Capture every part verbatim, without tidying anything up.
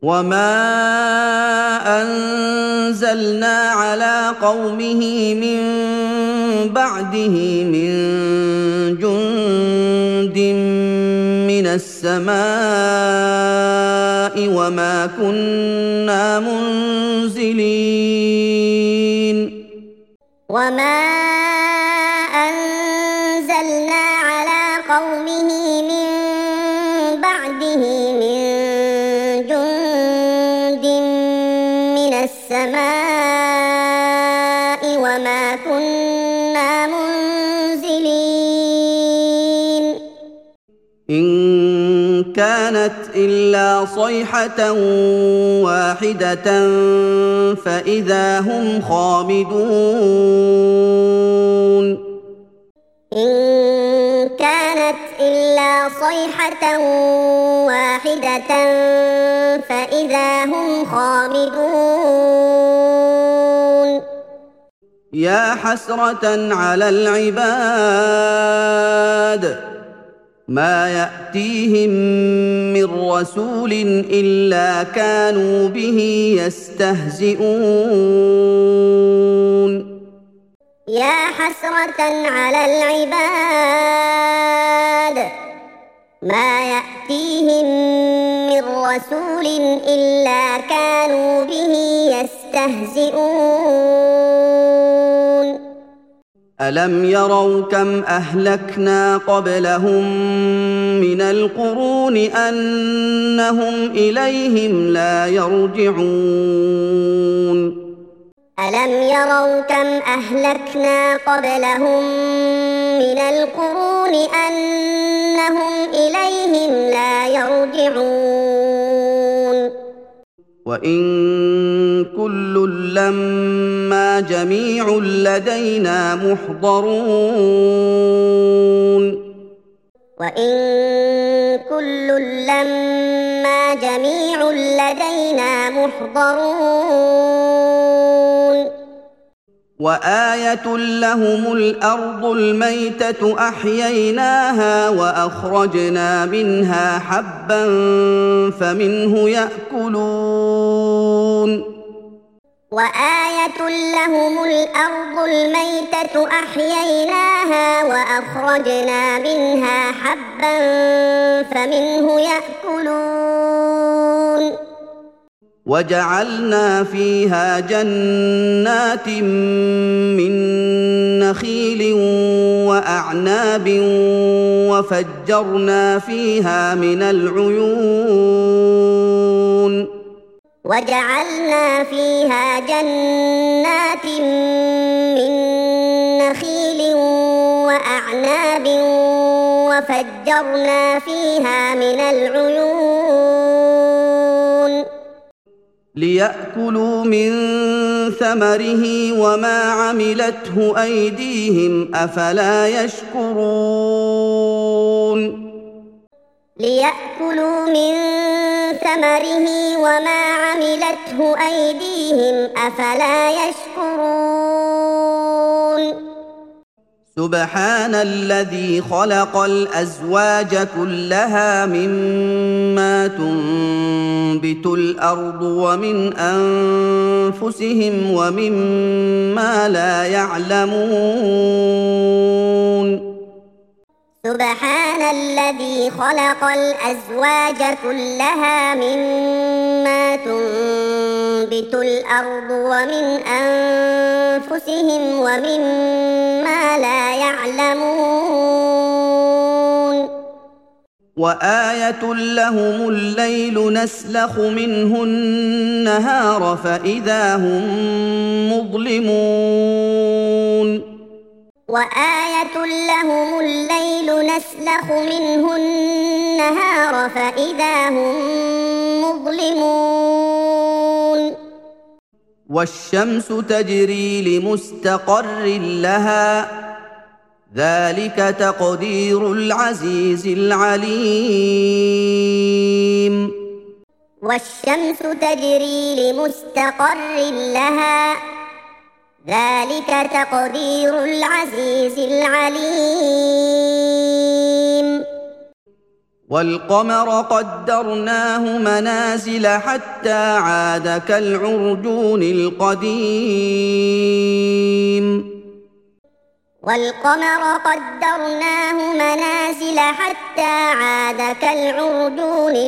وما أنزلنا على قومه من بعده من جند من السماء وما كنا منزلين وما أنزلنا على قومه من بعده من جند من السماء وما كنا منزلين إن كانت إلا صيحة واحدة فإذا هم خامدون إن كانت إلا صيحة واحدة فإذا هم خامدون يا حسرة على العباد ما يأتيهم من رسول إلا كانوا به يستهزئون يا حسرة على العباد ما يأتيهم من رسول إلا كانوا به يستهزئون ألم يروا كم أهلكنا قبلهم من القرون أنهم إليهم لا يرجعون ألم يروا كم أهلكنا قبلهم من القرون أنهم إليهم لا يرجعون وإن كل لما جميع لدينا محضرون وإن كل لما جميع لدينا محضرون وآية لهم الأرض الميتة أحييناها وأخرجنا منها حبا فمنه يأكلون وآية لهم الأرض الميتة أحييناها وأخرجنا منها حبا فمنه يأكلون وجعلنا فيها جنات من نخيل وأعناب وفجرنا فيها من العيون وجعلنا فيها جنات من نخيل وأعناب وفجرنا فيها من العيون ليأكلوا من ثمره وما عملته أيديهم أفلا يشكرون ليأكلوا من ثمره وما عملته أيديهم أفلا يشكرون سبحان الذي خلق الأزواج كلها مما تنبت الأرض ومن أنفسهم ومما لا يعلمون سبحان الذي خلق الأزواج كلها مما تنبت الأرض ومن أنفسهم ومما لا يعلمون وآية لهم الليل نسلخ منه النهار فإذا هم مظلمون وآية لهم الليل نسلخ منه النهار فإذا هم مظلمون والشمس تجري لمستقر لها ذلك تقدير العزيز العليم والشمس تجري لمستقر لها ذلك تقدير العزيز العليم والقمر قدرناه منازل حتى عاد كالعرجون القديم والقمر قدرناه منازل حتى عاد كالعرجون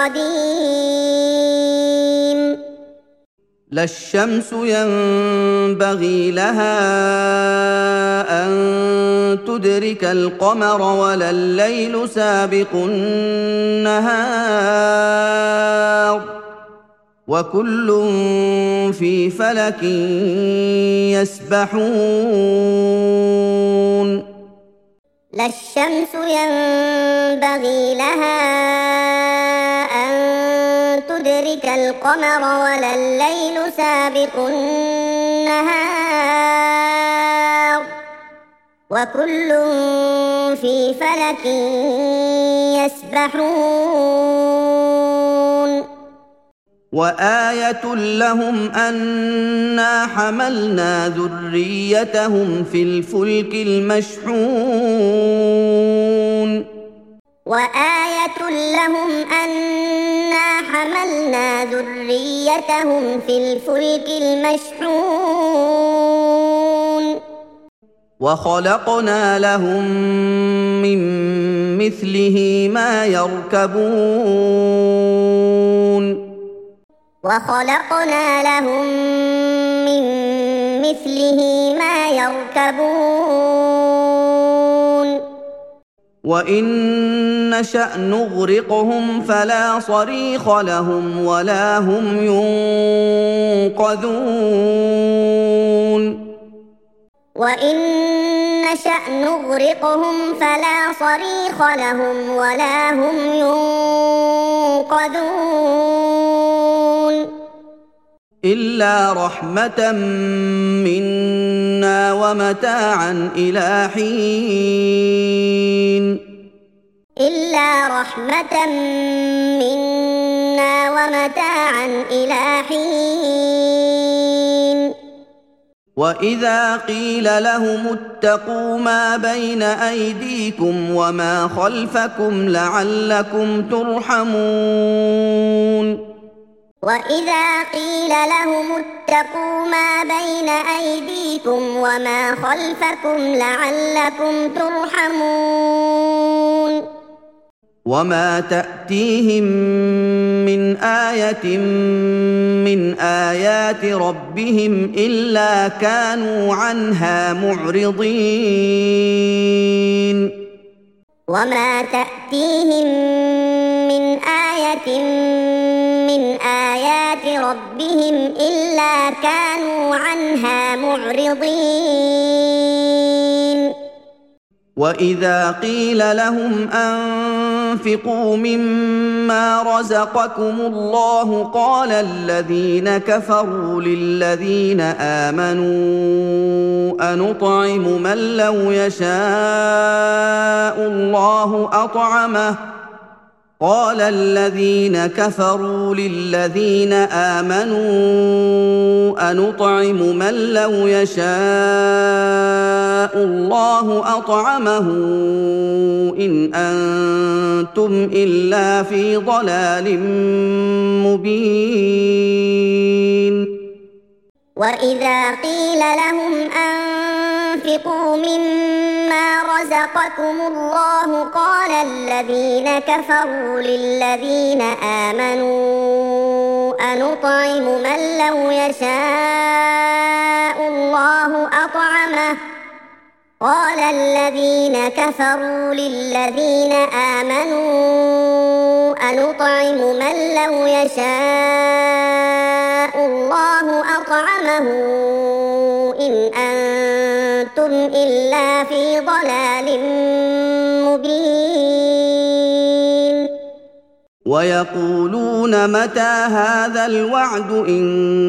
القديم لا الشمس ينبغي لها أن تدرك القمر ولا الليل سابق النهار وكل في فلك يسبحون لا الشمس ينبغي لها أن تدرك القمر ولا الليل سابق النهار وكل في فلك يسبحون وآية لهم أنا حملنا ذريتهم في الفلك المشحون وآية لهم أنا حملنا ذريتهم في الفلك المشحون وخلقنا لهم من مثله ما يركبون وخلقنا لهم من مثله ما يركبون وإن نشأ نغرقهم فلا صريخ لهم ولا هم ينقذون وإن نشأ نغرقهم فلا صريخ لهم ولا هم ينقذون إلا رحمة منا ومتاعا إلى حين إلا رحمة منا ومتاعا إلى حين وإذا قيل لهم اتقوا ما بين أيديكم وما خلفكم لعلكم ترحمون وإذا قيل لهم اتقوا ما بين أيديكم وما خلفكم لعلكم ترحمون وما تأتيهم من آية من آيات ربهم إلا كانوا عنها معرضين وما تأتيهم من آية من آيات ربهم إلا كانوا عنها معرضين وإذا قيل لهم أنفقوا مما رزقكم الله قال الذين كفروا للذين آمنوا أنطعم من لو يشاء الله أطعمه قال الذين كفروا للذين آمنوا أنطعم من لو يشاء الله أطعمه إن أنتم إلا في ضلال مبين وإذا قيل لهم أنفقوا مما رزقكم الله قال الذين كفروا للذين آمنوا أنطعم من لو يشاء الله أطعمه قال الذين كفروا للذين آمنوا أنطعم من لو يشاء الله أطعمه إن أنتم إلا في ضلال مبين ويقولون متى هذا الوعد إن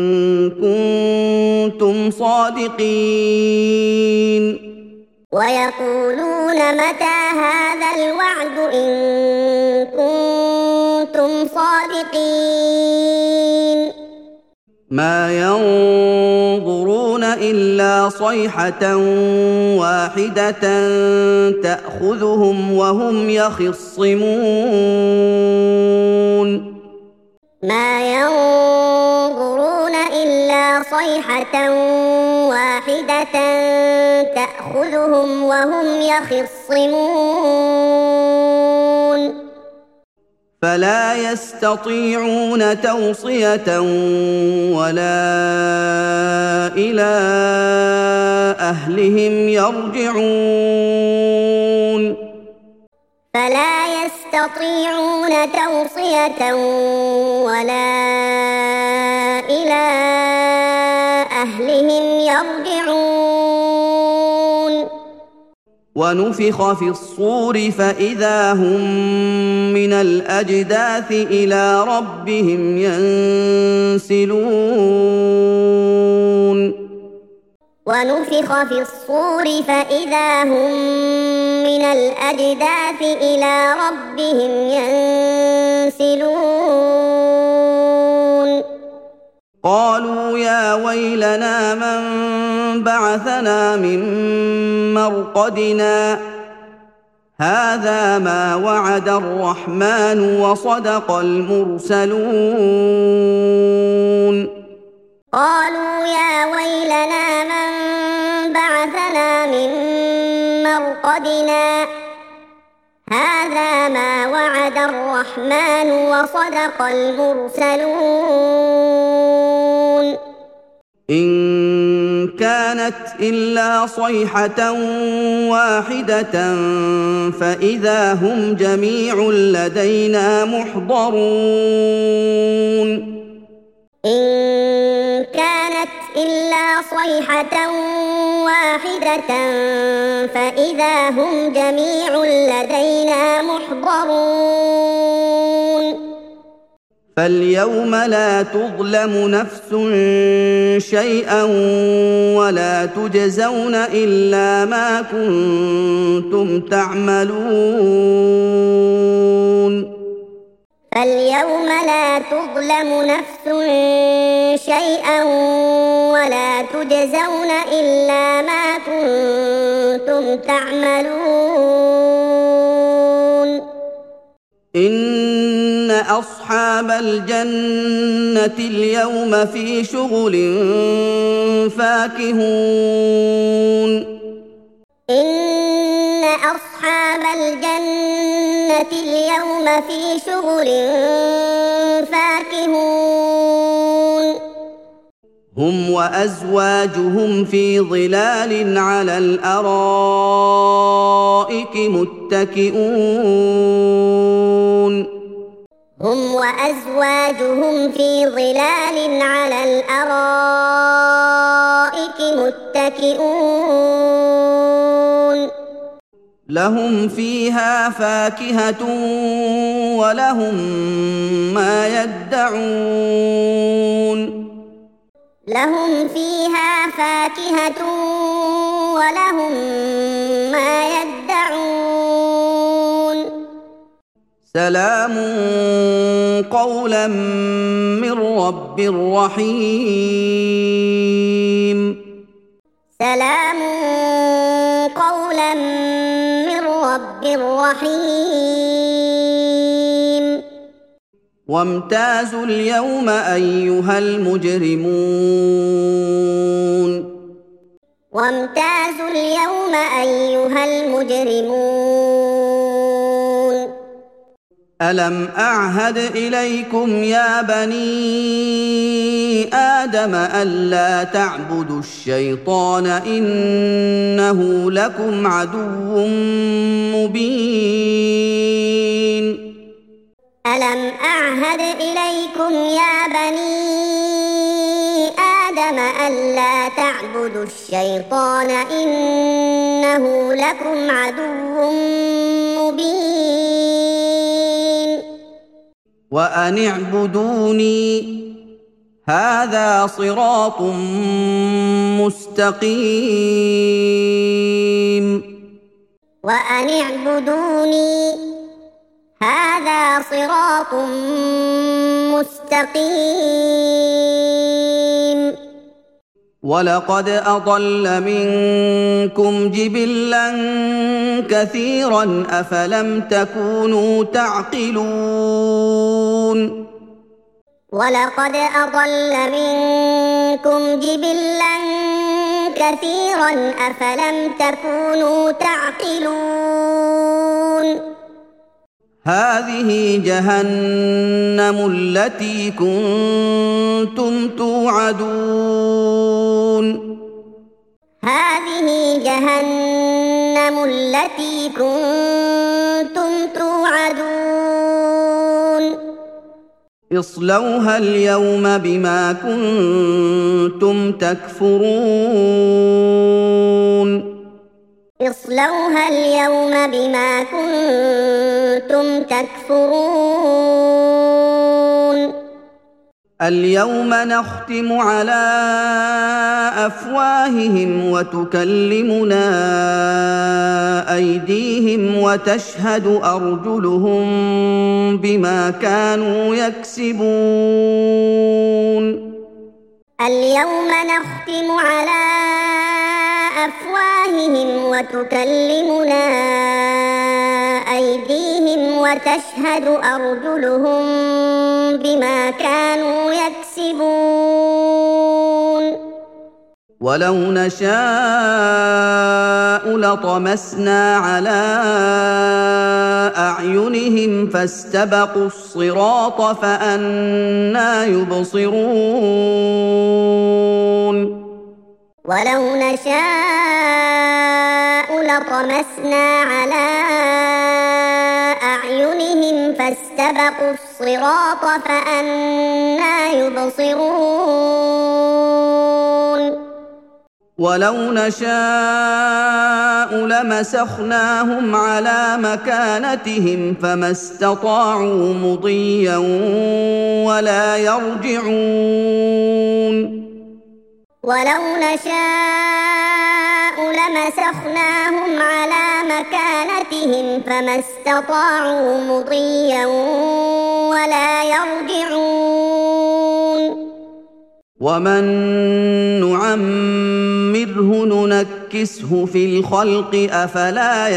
كنتم صادقين ويقولون متى هذا الوعد إن كنتم صادقين ما ينظرون إلا صيحة واحدة تأخذهم وهم يخصمون ما ينظرون إلا صيحة واحدة تأخذهم وهم يخصمون فلا يستطيعون توصية ولا إلى أهلهم يرجعون فلا يستطيعون توصية ولا إلى أهلهم يرجعون ونفخ في الصور فإذا هم من الأجداث إلى ربهم ينسلون ونفخ في الصور فإذا هم من الأجداث إلى ربهم ينسلون قالوا يا ويلنا من بعثنا من مرقدنا هذا ما وعد الرحمن وصدق المرسلون قالوا يا ويلنا من بعثنا من مرقدنا هذا ما وعد الرحمن وصدق المرسلون إن كانت إلا صيحة واحدة فإذا هم جميع لدينا محضرون إن كانت إلا صيحة واحدة فإذا هم جميع لدينا محضرون فاليوم لا تظلم نفس شيئا ولا تجزون إلا ما كنتم تعملون فاليوم لا تظلم نفس شيئا ولا تجزون إلا ما كنتم تعملون إن أصحاب الجنة اليوم في شغل فاكهون إن أصحاب الجنة اليوم في شغل فاكهون هم وأزواجهم في ظلال على الأرائك متكئون هم وأزواجهم في ظلال على الأرائك متكئون لهم فيها فاكهة ولهم ما يدعون لهم فيها فاكهة ولهم ما يدعون سلام قولا من رب رحيم سلام قولا من رب رحيم وامتازوا اليوم أيها المجرمون وامتازوا اليوم أيها المجرمون ألم أعهد إليكم يا بني آدم ألا تعبدوا الشيطان إنه لكم عدو مبين ألم أعهد إليكم يا بني آدم ألا تعبدوا الشيطان إنه لكم عدو مبين وأن اعبدوني هذا صراط مستقيم وأن اعبدوني هذا صراط مستقيم وَلَقَدْ أَضَلَّ مِنكُمْ جِبِلًّا كَثِيرًا أَفَلَمْ تَكُونُوا تَعْقِلُونَ وَلَقَدْ أَضَلَّ مِنكُمْ جِبِلًّا كَثِيرًا أَفَلَمْ تَكُونُوا تَعْقِلُونَ هَٰذِهِ جَهَنَّمُ الَّتِي كُنتُمْ تُوعَدُونَ هَٰذِهِ جَهَنَّمُ الَّتِي كُنتُمْ تُوعَدُونَ اصْلَوْهَا الْيَوْمَ بِمَا كُنتُمْ تَكْفُرُونَ اصْلَوْهَا الْيَوْمَ بِمَا كُنتُمْ تَكْفُرُونَ الْيَوْمَ نَخْتِمُ عَلَىٰ أَفْوَاهِهِمْ وَتُكَلِّمُنَا أَيْدِيهِمْ وَتَشْهَدُ أَرْجُلُهُم بِمَا كَانُوا يَكْسِبُونَ الْيَوْمَ نَخْتِمُ عَلَىٰ أَفْوَاهِهِمْ وَتُكَلِّمُنَا أَيْدِيهِمْ وَتَشْهَدُ أَرْجُلُهُم بِمَا كَانُوا يَكْسِبُونَ وَلَوْ نَشَاءُ لَطَمَسْنَا عَلَىٰ أَعْيُنِهِمْ فَاسْتَبَقُوا الصِّرَاطَ فَأَنَّىٰ يُبْصِرُونَ وَلَوْ نَشَاءُ لَطَمَسْنَا عَلَىٰ أَعْيُنِهِمْ فَاسْتَبَقُوا الصِّرَاطَ فَأَنَّىٰ يُبْصِرُونَ وَلَوْ نَشَاءُ لَمَسَخْنَاهُمْ عَلَىٰ مَكَانَتِهِمْ فَمَا اسْتَطَاعُوا مُضِيًّا وَلَا يَرْجِعُونَ وَلَوْ نَشَاءُ لَمَسَخْنَاهُمْ عَلَىٰ مَكَانَتِهِمْ فَمَا اسْتَطَاعُوا مُضِيًّا وَلَا يَرْجِعُونَ وَمَن نُّعَمِّرْهُ نُنَكِّسْهُ فِي الْخَلْقِ ۖ أَفَلَا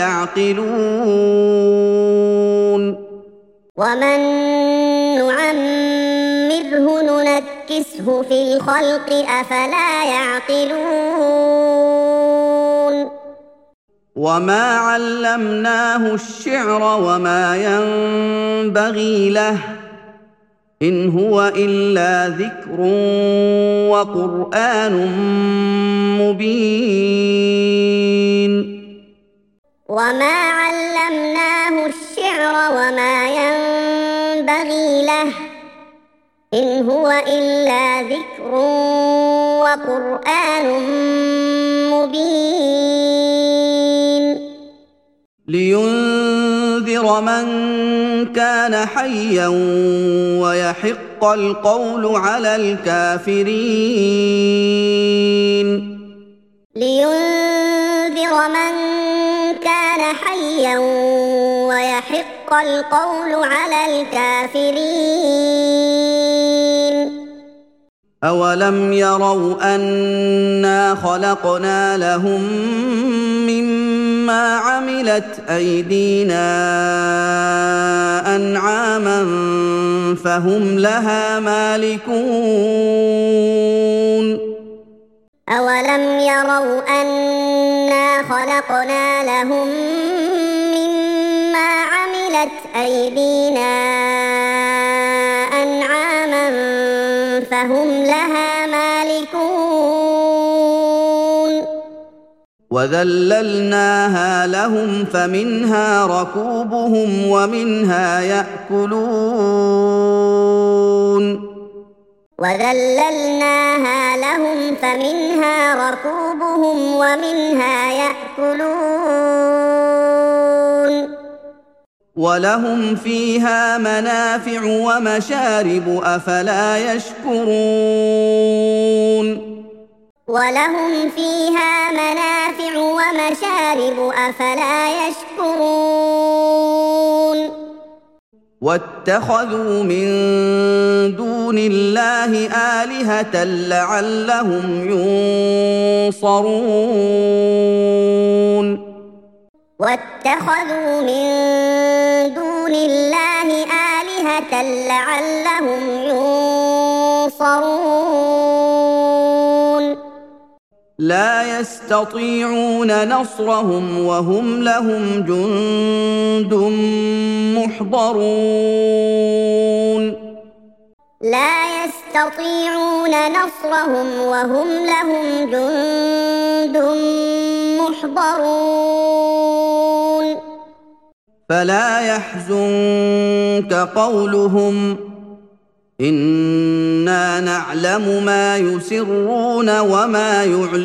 يَعْقِلُونَ وَمَن نُّعَمِّرْهُ نُنَكِّسْهُ فِي الْخَلْقِ ۖ أَفَلَا يَعْقِلُونَ وَمَا عَلَّمْنَاهُ الشِّعْرَ وَمَا يَنبَغِي لَهُ ۚ إِنْ هُوَ إِلَّا ذِكْرٌ وَقُرْآنٌ مُّبِينٌ وَمَا عَلَّمْنَاهُ الشِّعْرَ وَمَا يَنبَغِي لَهُ ۚ إِنْ هُوَ إِلَّا ذِكْرٌ وَقُرْآنٌ مُّبِينٌ لِيُنذِرَ مَن كَانَ حَيًّا وَيَحِقَّ الْقَوْلُ عَلَى الْكَافِرِينَ لِيُنذِرَ مَن كَانَ حَيًّا وَيَحِقَّ الْقَوْلُ عَلَى الْكَافِرِينَ أَوَلَمْ يَرَوْا أَنَّا خَلَقْنَا لَهُم مِّمَّا عَمِلَتْ أَيْدِينَا أَنْعَامًا فَهُمْ لَهَا مَالِكُونَ أَوَلَمْ يَرَوْا أَنَّا خَلَقْنَا لَهُم مِّمَّا عَمِلَتْ أَيْدِينَا أَنْعَامًا فَهُمْ لَهَا مَالِكُونَ وَذَلَّلْنَاهَا لَهُمْ فَمِنْهَا رَكُوبُهُمْ وَمِنْهَا يَأْكُلُونَ وَذَلَّلْنَاهَا لَهُمْ فَمِنْهَا رَكُوبُهُمْ وَمِنْهَا يَأْكُلُونَ وَلَهُمْ فِيهَا مَنَافِعُ وَمَشَارِبُ أَفَلَا يَشْكُرُونَ وَلَهُمْ فِيهَا مَنَافِعُ وَمَشَارِبُ أَفَلَا يَشْكُرُونَ واتخذوا من دون الله آلهة لعلهم ينصرون واتخذوا من دون الله آلهة لعلهم ينصرون لا يستطيعون نصرهم وهم لهم جند محضرون لا يستطيعون نصرهم وهم لهم جند محضرون فلا يحزنك قولهم إنا نعلم ما يسرون وما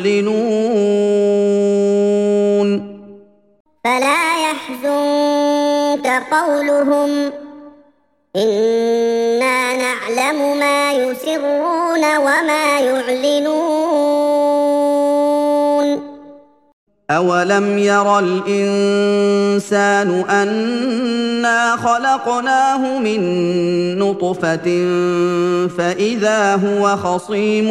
يعلنون فلا يحزنك قولهم إنا نعلم ما يسرون وما يعلنون أولم ير الإنسان أنا خلقناه من نطفة فإذا هو خصيم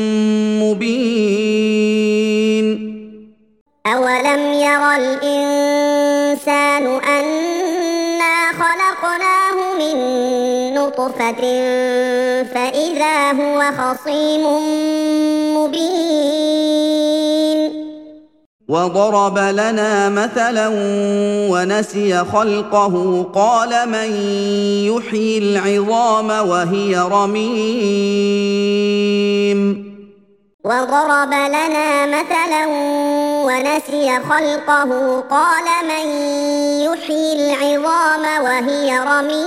مبين أولم ير الإنسان أنا خلقناه من نطفة فإذا هو خصيم مبين وضرب لنا مثلا ونسي خلقه قال من يحيي العظام وهي رميم وضرب لنا مثلا ونسي خلقه قال من يحيي العظام وهي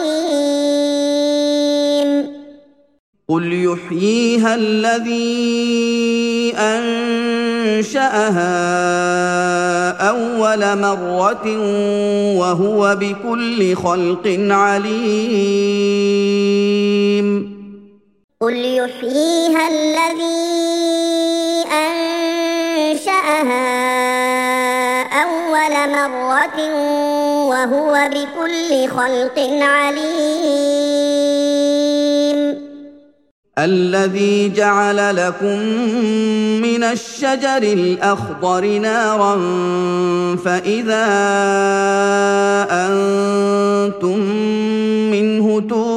رميم قل يحييها الذي أنشأها أول مرة وهو بكل خلق عليم قل يحييها الذي أنشأها أول مرة وهو بكل خلق عليم الذي جعل لكم من الشجر الأخضر نارا فإذا أنتم منه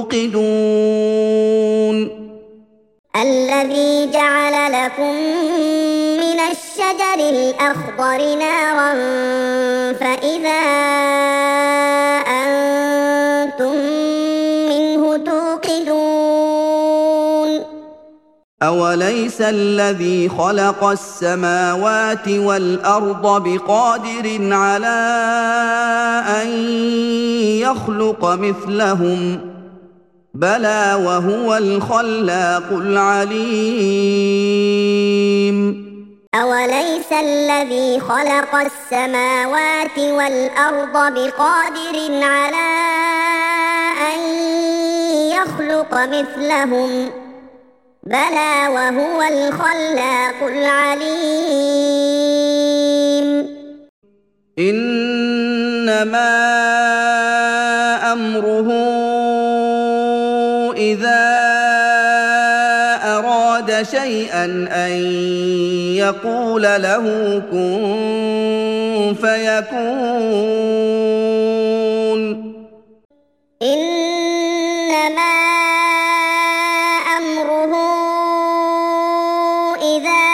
توقدون الذي جعل لكم من الشجر الأخضر نارا فإذا أنتم منه توقدون أوليس الذي خلق السماوات والأرض بقادر على أن يخلق مثلهم بلى وهو الخلاق العليم أوليس الذي خلق السماوات والأرض بقادر على أن يخلق مثلهم بلى وهو الخلاق العليم إنما أمره إذا أراد شيئا أن يقول له كن فيكون إنما أمره إذا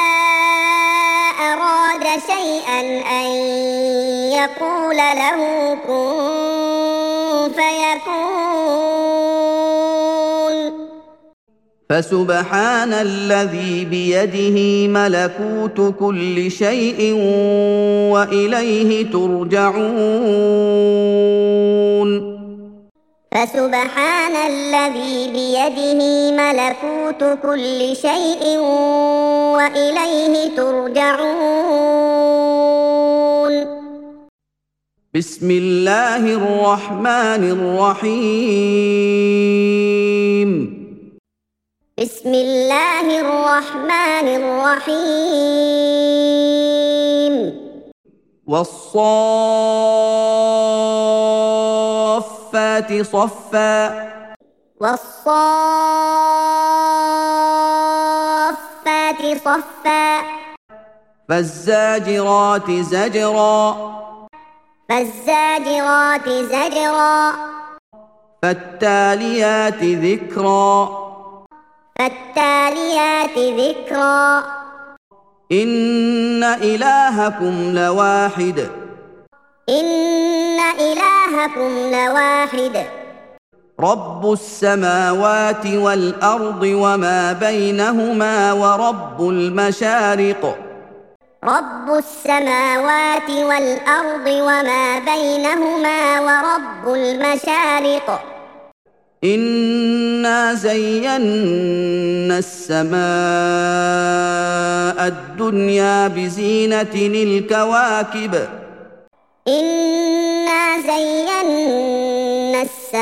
أراد شيئا أن يقول له كن فيكون فسبحان الذي بيده ملكوت كل شيء وإليه ترجعون فسبحان الذي بيده ملكوت كل شيء وإليه ترجعون بسم الله الرحمن الرحيم بسم الله الرحمن الرحيم والصافات والصفات صفا والصافات صفا فالزاجرات زجرا فالزاجرات زجرا فالتاليات ذكرا فالتاليات ذكرا إن إلهكم لواحد إن إلهكم لواحد رب السماوات والأرض وما بينهما ورب المشارق رب السماوات والأرض وما بينهما ورب المشارق إنا زينا السماء الدنيا بزينة الكواكب إنا زينا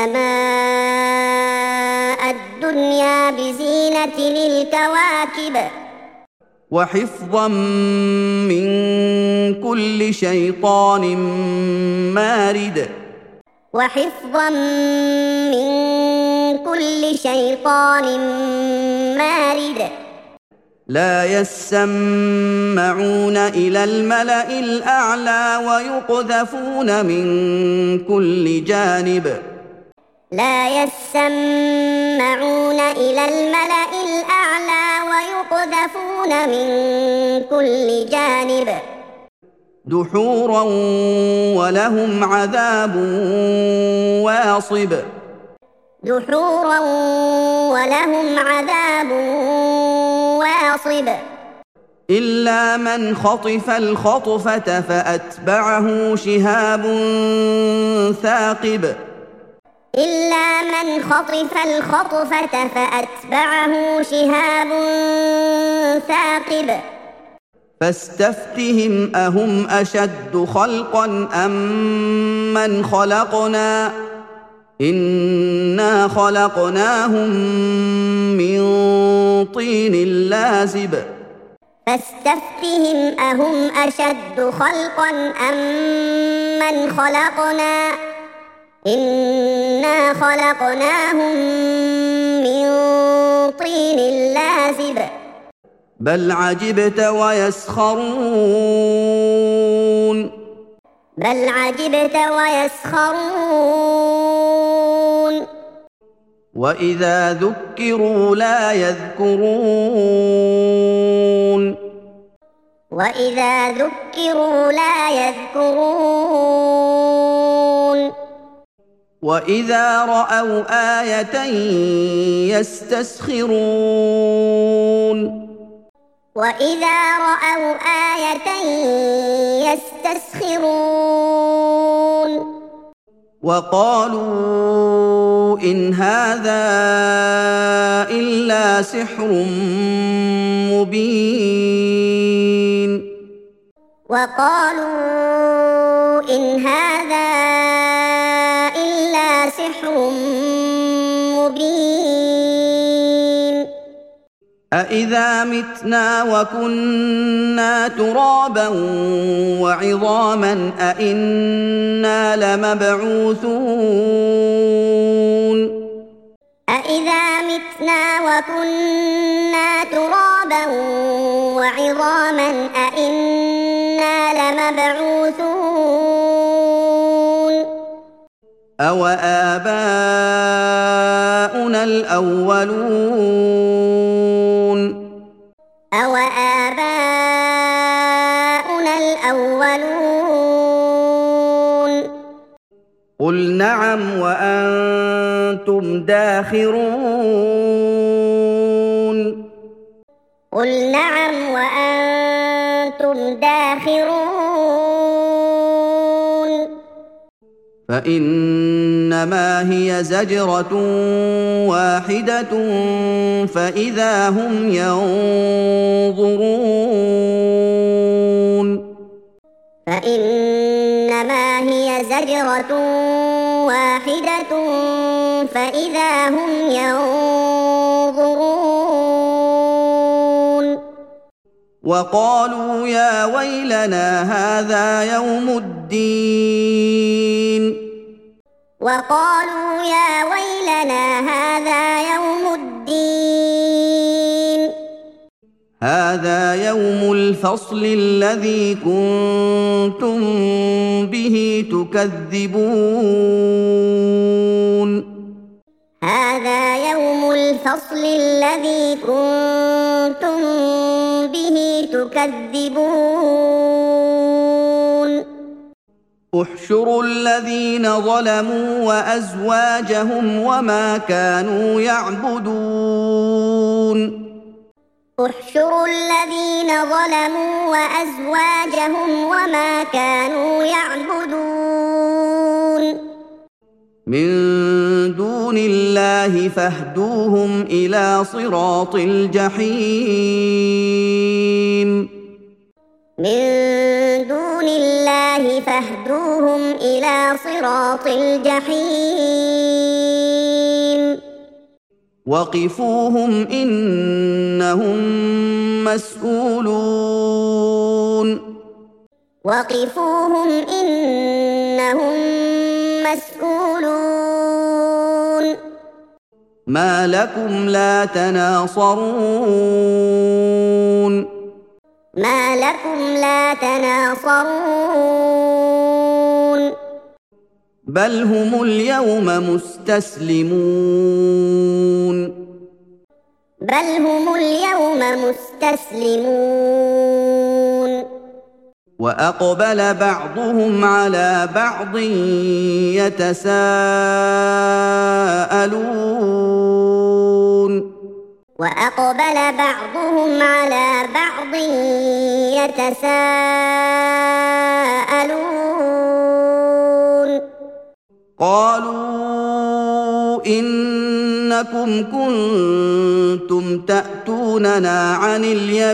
السماء الدنيا بزينة الكواكب وحفظا من كل شيطان مارد وحفظا من كل شيطان مارد لا يسمعون إلى الملأ الأعلى ويقذفون من كل جانب لا يسمعون إلى الملأ الأعلى ويقذفون من كل جانب دحورا ولهم عذاب واصب دحورا ولهم عذاب واصب إلا من خطف الخطفة فأتبعه شهاب ثاقب إلا من خطف الخطفة فأتبعه شهاب ثاقب فاستفتهم أهم أشد خلقا أم من خلقنا إنا خلقناهم من طين لازب فاستفتهم أهم أشد خلقا أم من خلقنا إنا خلقناهم من طين لازب بل عجبت ويسخرون بل عجبت ويسخرون وإذا ذكروا لا يذكرون وإذا ذكروا لا يذكرون وإذا رأوا آية يستسخرون وإذا رأوا آية يستسخرون وقالوا إن هذا إلا سحر مبين وقالوا إن هذا إلا سحر مبين أإذا متنا وكنا ترابا وعظاما أإنا لمبعوثون أإذا متنا وكنا ترابا وعظاما أإنا لمبعوثون أو آباؤنا الأولون أو آباؤنا الأولون قل نعم وأنتم داخرون قل نعم وأنتم داخرون فإنما هي زجرة واحدة فإذا هم ينظرون فإنما هي زجرة واحدة فإذا هم ينظرون وقالوا يا ويلنا هذا يوم الدين وقالوا يا ويلنا هذا يوم الدين هذا يوم الفصل الذي كنتم به تكذبون هذا يوم الفصل الذي كنتم به تكذبون احشروا الذين ظلموا وأزواجهم وما كانوا يعبدون احشروا الذين ظلموا وأزواجهم وما كانوا يعبدون من دون الله فاهدوهم إلى صراط الجحيم من دون الله فاهدوهم إلى صراط الجحيم وقفوهم إنهم مسؤولون وقفوهم إنهم مسؤولون ما لكم لا تناصرون ما لكم لا تناصرون بل هم اليوم مستسلمون بل هم اليوم مستسلمون وأقبل بعضهم على بعض يتساءلون وأقبل بعضهم على بعض يتساءلون قالوا إنكم كنتم تأتوننا عن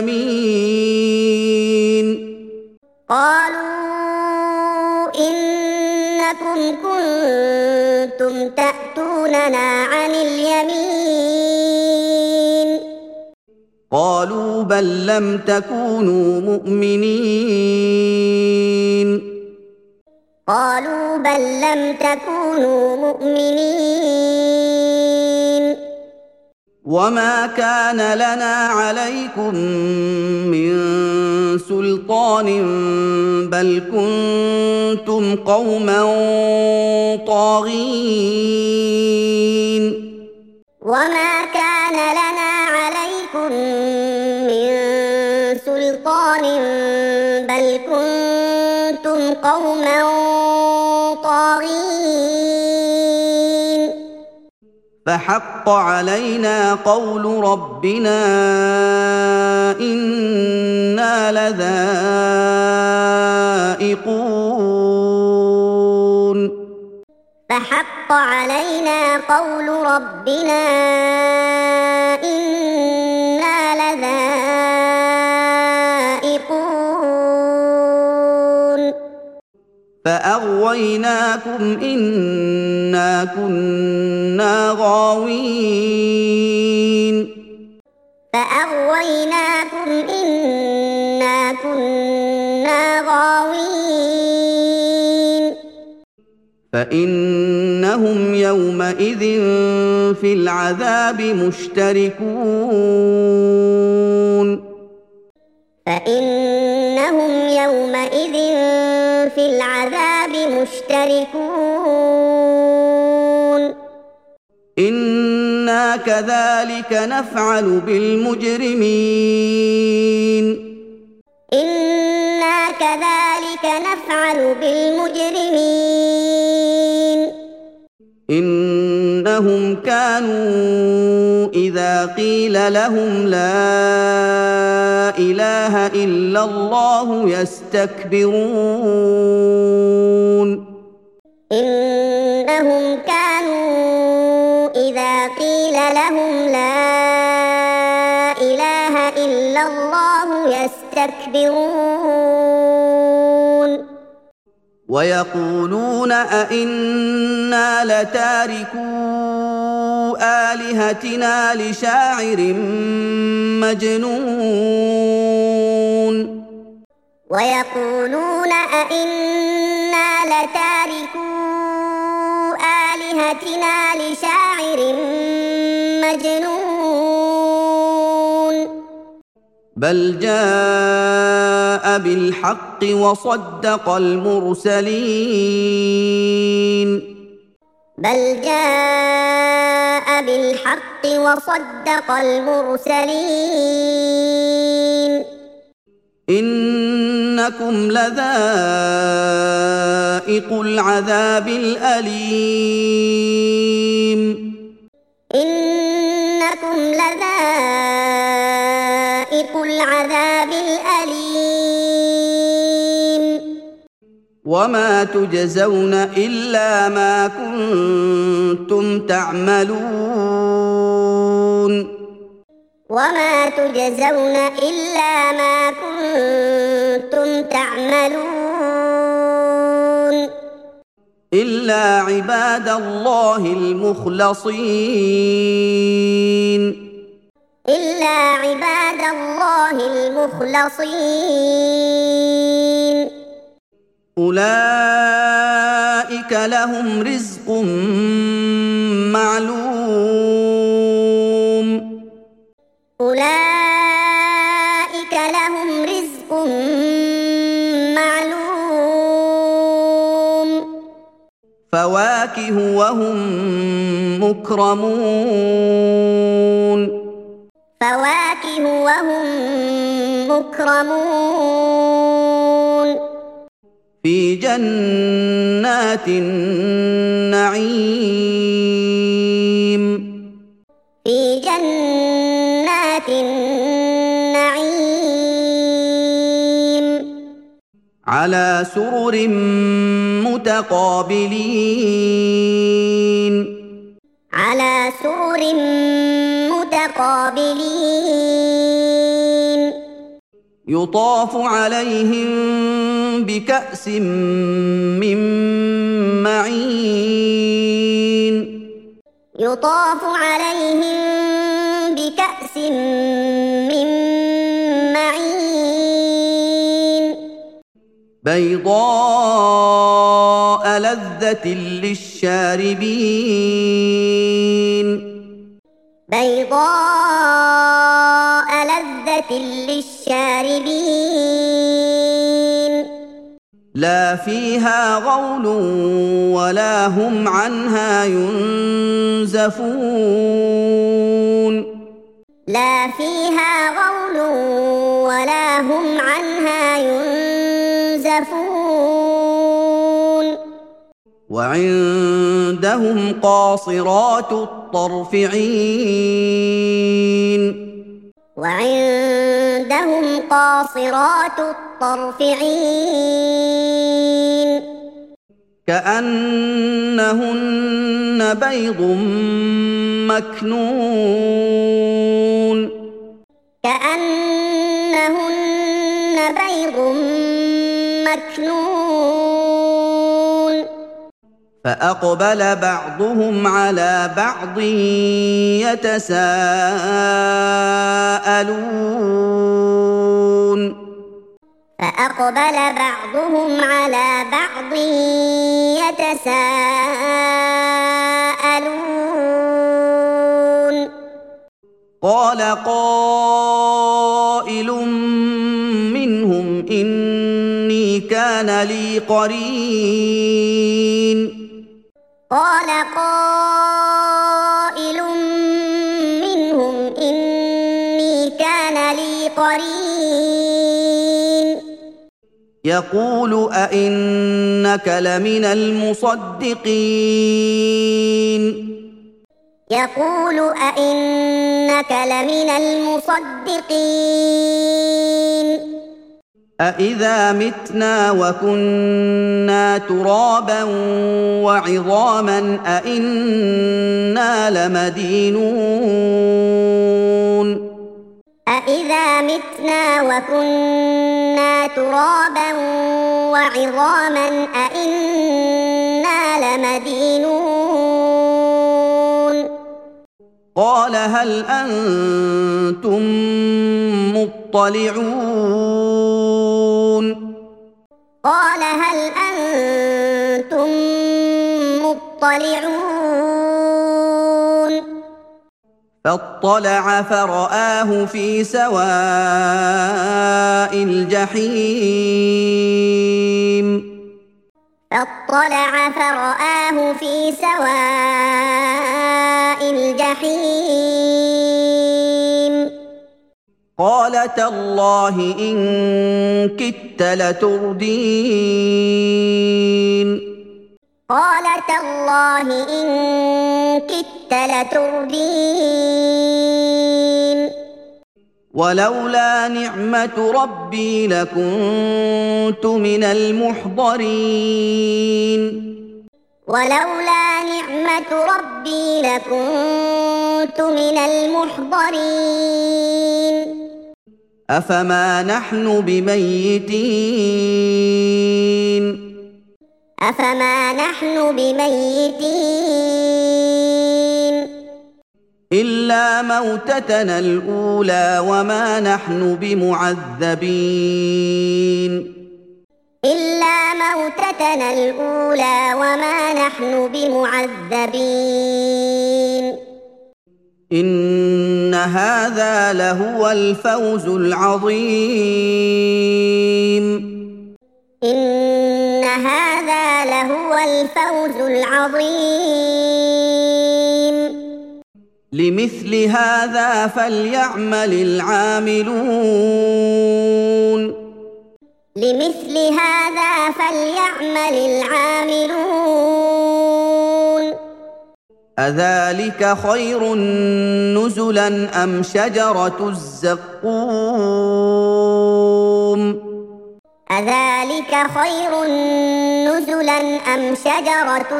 اليمين قالوا إنكم كنتم تأتوننا عن اليمين قالوا بل لم تكونوا مؤمنين قالوا بل لم تكونوا مؤمنين وما كان لنا عليكم من سلطان بل كنتم قوما طاغين وما كان لنا عليكم من سلطان بل كنتم قوما طاغين فحق علينا قول ربنا إنا لذائقون فحق علينا قول ربنا إنا لذائقون فأغويناكم إنا كنا غاوين فأغويناكم إنا كنا غاوين فإنهم يومئذ في العذاب مشتركون فإنهم يومئذ في العذاب مشتركون إنا كذلك نفعل بالمجرمين إنا كذلك نفعل بالمجرمين إنهم كانوا إذا قيل لهم لا إله إلا الله يستكبرون إنهم كانوا إذا قيل لهم لا إله إلا الله يستكبرون ويقولون أئنا لتاركو آلهتنا لشاعر مجنون ويقولون أئنا لتاركو بآياتنا لشاعر مجنون بل جاء بالحق وصدق المرسلين بل جاء بالحق وصدق المرسلين إنكم لذائق العذاب الأليم إنكم لذائق العذاب الأليم وما تجزون إلا ما كنتم تعملون وما تجزون إلا ما كنتم تعملون إلا عباد الله المخلصين إلا عباد الله المخلصين أولئك لهم رزق معلوم أولئك لهم رزق معلوم فواكه وهم مكرمون فواكه وهم مكرمون في جنات النعيم في جنات النعيم على سرر متقابلين على سرر متقابلين يطاف عليهم بكأس من معين يطاف عليهم بكأس من معين بيضاء لذة للشاربين بيضاء لذة للشاربين لا فيها غول ولا هم عنها ينزفون لا فيها غول ولا هم عنها ينزفون وعندهم قاصرات الطرف عين وعندهم قاصرات الطرف عين كأنهن بيض مكنون كأنهن بيض مكنون فأقبل بعضهم على بعض يتساءلون فأقبل بعضهم على بعض يتساءلون قال قائل منهم إني كان لي قرين قال قائل منهم إني كان لي قرين يقول أئنك لمن المصدقين يقول أئنك لمن المصدقين أإذا متنا وكنا ترابا وعظاما أإنا لمدينون أإذا متنا وكنا ترابا وعظاما أإنا لمدينون قال هل أنتم مطلعون قال هل أنتم مطلعون فاطلع فرآه في سواء الجحيم فاطلع فرآه في سواء الجحيم قال تالله إن كدت لتردين قال تالله إن كدت لتردين ولولا نعمة ربي لكنت من المحضرين ولولا نعمة ربي لكنت من المحضرين أفما نحن بميتين أفما نحن بميتين إلا موتتنا الأولى وما نحن بمعذبين إلا موتتنا الأولى وما نحن بمعذبين إن هذا لهو الفوز العظيم إن هذا لهو الفوز العظيم لمثل هذا فليعمل العاملون لمثل هذا فليعمل العاملون أذلك خير نزلا أم شجرة الزقوم أذلك خير نزلا أم شجرة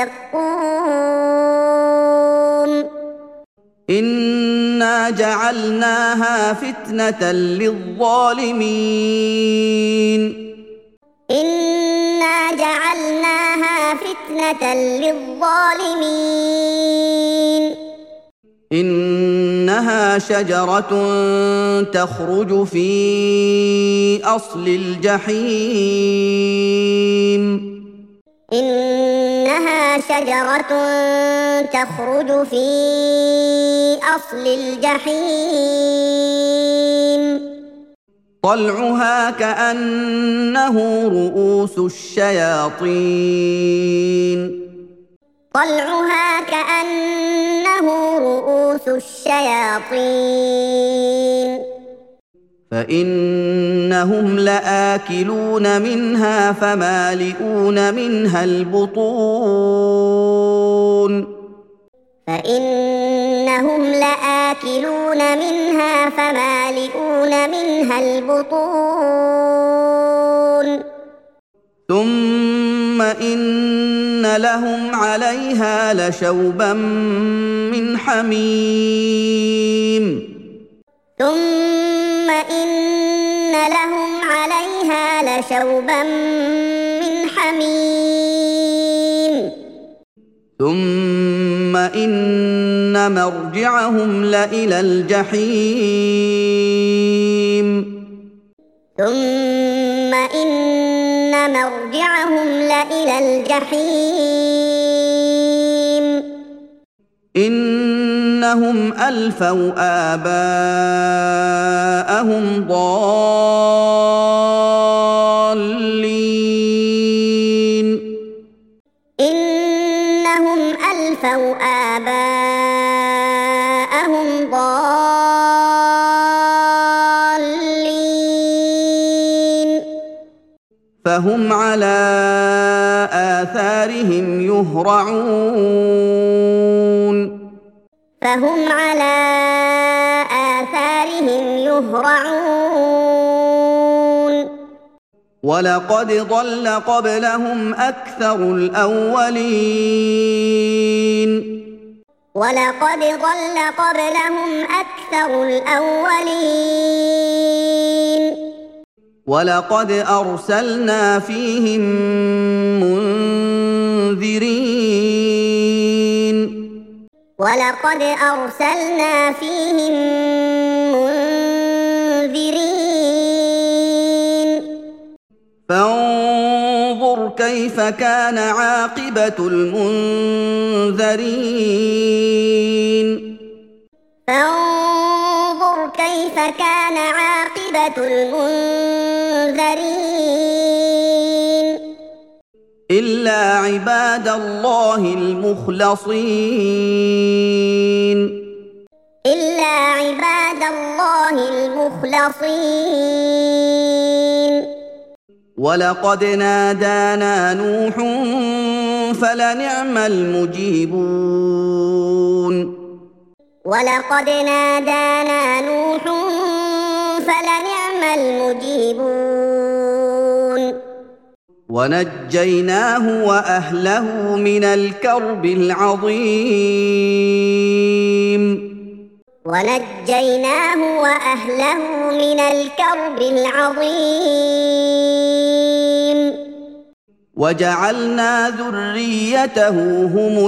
الزقوم إنا جعلناها فتنة للظالمين إنا جعلناها فتنة للظالمين إنها شجرة تخرج في أصل الجحيم إنها شجرة تخرج في أصل الجحيم طلعها كأنه رؤوس الشياطين طلعها كأنه رؤوس الشياطين فإنهم لآكلون منها فمالئون منها البطون فإنهم لآكلون منها فمالئون منها البطون ثم إن لهم عليها لشوبا من حميم ثم إن لهم عليها لشوبا من حميم ثم إن مرجعهم لإلى الجحيم ثم إن مرجعهم لإلى الجحيم إنهم ألفوا آباءهم ضالين إنهم ألفوا آباءهم ضالين فهم على آثارهم يهرعون فهم على آثارهم يهرعون ولقد ضل قبلهم أكثر الأولين ولقد ضل قبلهم أكثر الأولين ولقد أرسلنا فيهم منذرين ولقد أرسلنا فيهم منذرين فانظر كيف كان عاقبة المنذرين فانظر كيف كان عاقبة المنذرين إلا عباد الله المخلصين إلا عباد الله المخلصين ولقد نادانا نوح فلنعم المجيبون ولقد نادانا نوح فلنعم المجيبون ونجيناه وأهله من الكرب العظيم ونجيناه وأهله من الكرب العظيم وجعلنا ذريته هم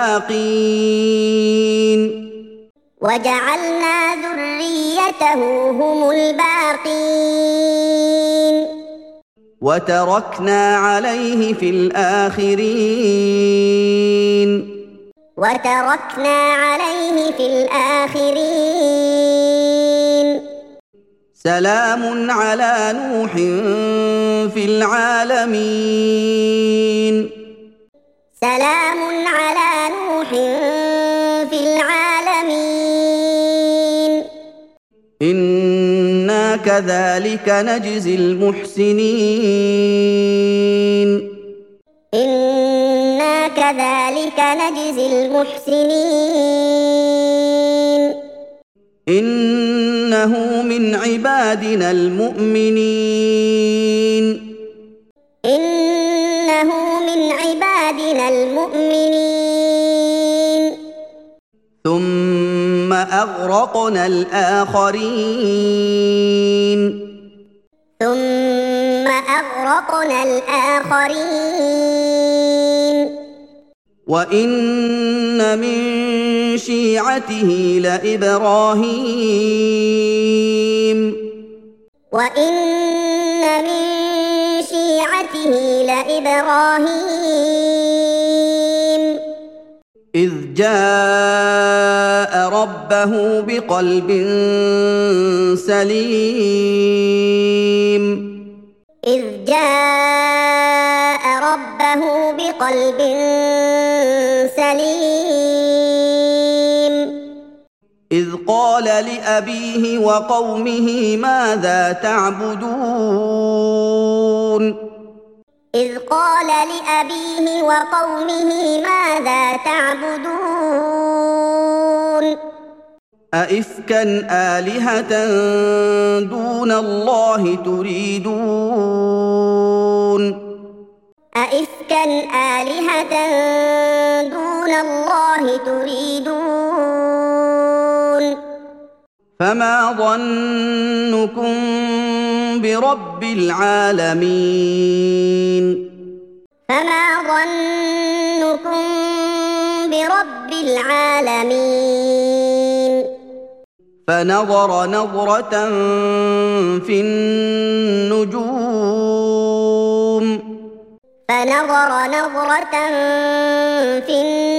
الباقين وجعلنا ذريته هم الباقين وتركنا عليه في الآخرين وتركنا عليه في الآخرين سلام على نوح في العالمين سلام على نوح في العالمين إنا كذلك نجزي المحسنين إنا كذلك نجزي المحسنين إنه من عبادنا المؤمنين إنه من عبادنا المؤمنين ثم أغرقنا الآخرين ثم أغرقنا الآخرين وإن من شيعته لإبراهيم وإن من شيعته لإبراهيم إذ جاء ربه بقلب سليم إذ جاء ربه بقلب سليم إذ قال لأبيه وقومه ماذا تعبدون إذ قال لأبيه وقومه ماذا تعبدون أئفكا آلهة دون الله تريدون أئفكا آلهة دون الله تريدون فما ظنكم برب العالمين فما ظنكم برب العالمين فنظر نظرة في النجوم فنظر نظرة في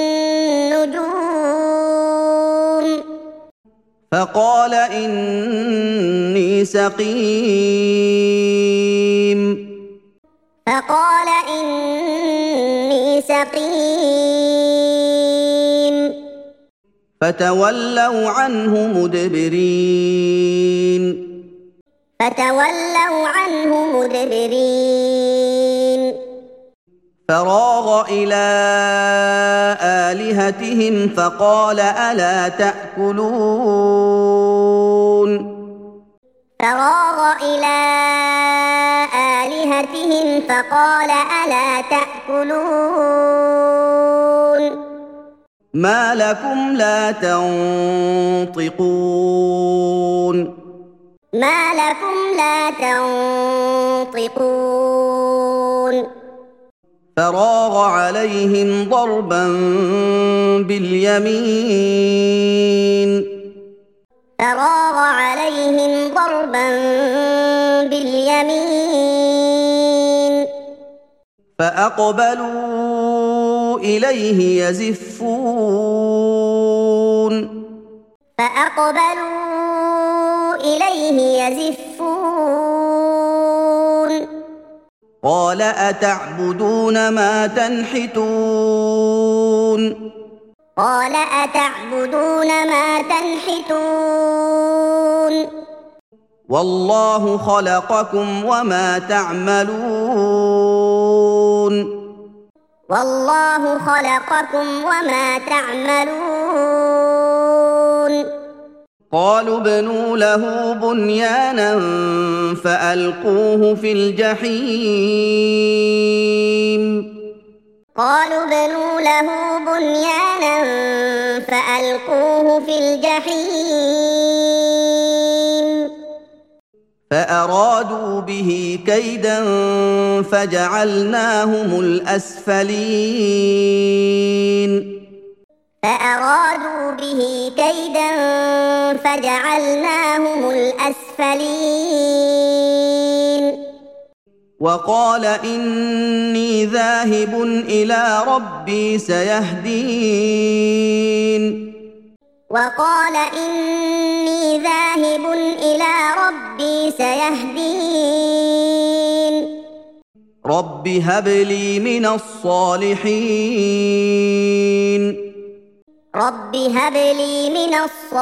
النجوم فقال إني سقيم فقال إني سقيم فتولوا عنه مدبرين فتولوا عنه مدبرين فراغ إلى آلهتهم فقال ألا تأكلون فراغ إلى آلهتهم فقال ألا تأكلون ما لكم لا تنطقون ما لكم لا تنطقون فراغ عليهم ضربا باليمين فراغ عليهم ضربا باليمين فأقبلوا إليه يزفون فأقبلوا إليه يزفون قال أتعبدون ما تنحتون قال أتعبدون ما تنحتون والله خلقكم وما تعملون والله خلقكم وما تعملون قالوا ابنوا له بنيانا فألقوه في الجحيم قالوا ابنوا له بنيانا فألقوه في الجحيم فأرادوا به كيدا فجعلناهم الأسفلين فأرادوا به كيدا فجعلناهم الأسفلين وقال إني ذاهب إلى ربي سيهدين وقال إني ذاهب إلى ربي سيهدين رب هب لي من الصالحين رب هب لي من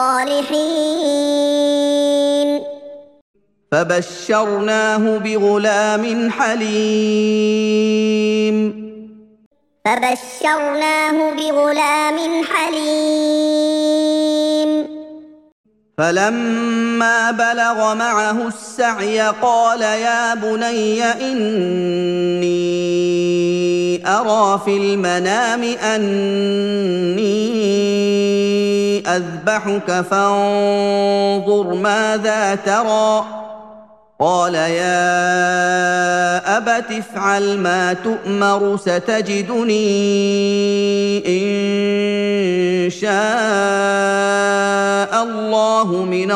الصالحين فبشرناه بغلام حليم فبشرناه بغلام حليم فلما بلغ معه السعي قال يا بني إني أرى في المنام أني أذبحك فانظر ماذا ترى قال يا أبت افعل ما تؤمر ستجدني إن شاء الله من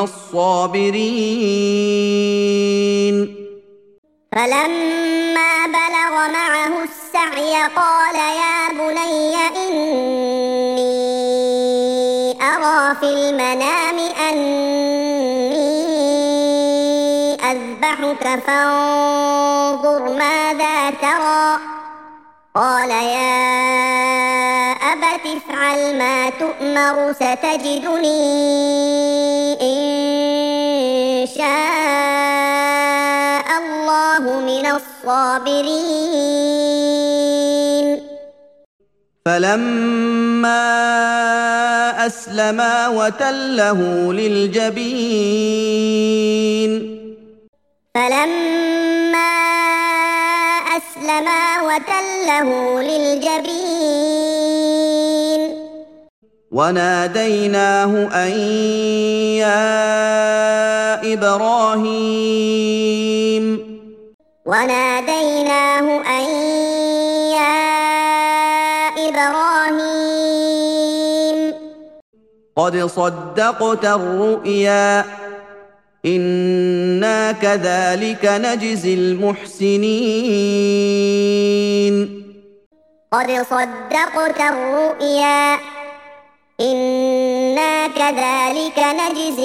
الصابرين فلما بلغ معه السعي قال يا بني إني أرى في المنام أني أذبحك فانظر ماذا ترى قال يا أبت افعل ما تؤمر ستجدني إن شاء الله من الصابرين فلما أسلما وتله للجبين فلما أسلما وتله للجبين وناديناه أن يا إبراهيم وناديناه أن يا إبراهيم قد صدقت الرؤيا إنا كذلك نجزي المحسنين قد صدقت الرؤيا إنا كذلك نجزي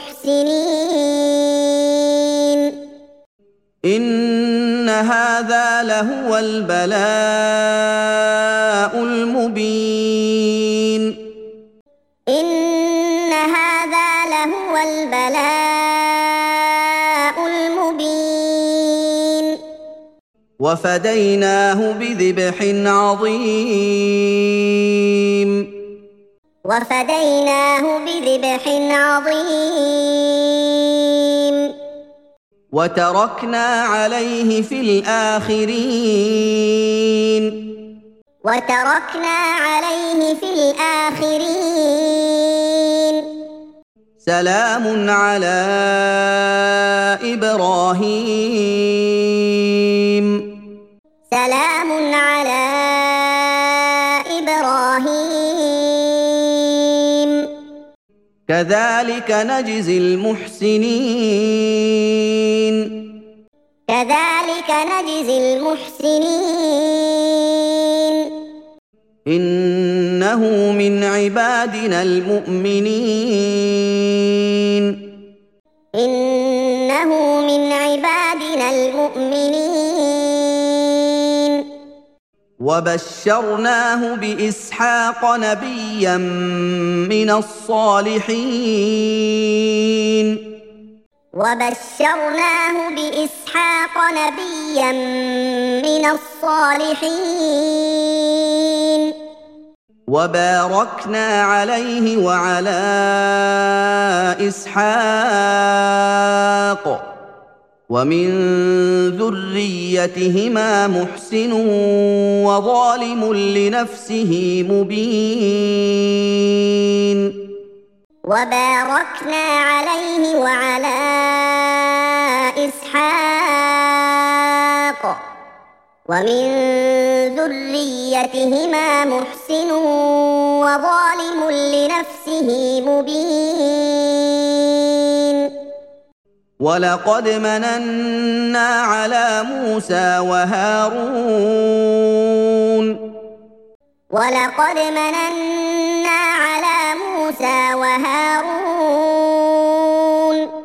المحسنين إن هذا لهو البلاء المبين إن هذا لهو البلاء المبين وفديناه بذبح عظيم وفديناه بذبح عظيم وتركنا عليه في الآخرين وتركنا عليه في الآخرين سلام على إبراهيم سلام على إبراهيم كذلك نجزي المحسنين كذلك نجزي المحسنين إنه إنه من عبادنا المؤمنين إنه من عبادنا المؤمنين وبشرناه بإسحاق نبيا من الصالحين وبشرناه بإسحاق نبيا من الصالحين وباركنا عليه وعلى إسحاق ومن ذريتهما محسن وظالم لنفسه مبين وباركنا عليه وعلى إسحاق ومن ذريتهما محسن وظالم لنفسه مبين ولقد مننا على موسى وهارون ولقد مننا على موسى وهارون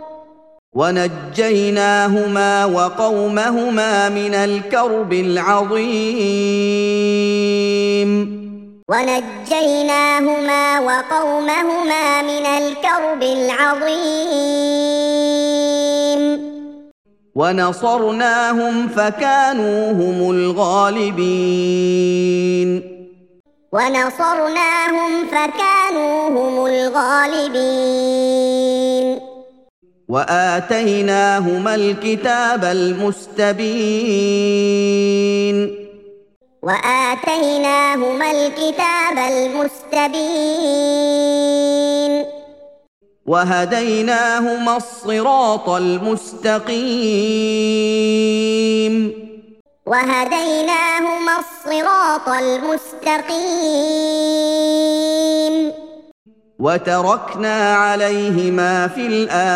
ونجيناهما وقومهما من الكرب العظيم ونجيناهما وقومهما من الكرب العظيم ونصرناهم فكانوا هم الغالبين ونصرناهم فكانوا هم الغالبين وآتيناهما الكتاب المستبين وآتيناهما الكتاب المستبين وهديناهما الصراط المستقيم وهديناهما الصراط المستقيم وتركنا عليهما في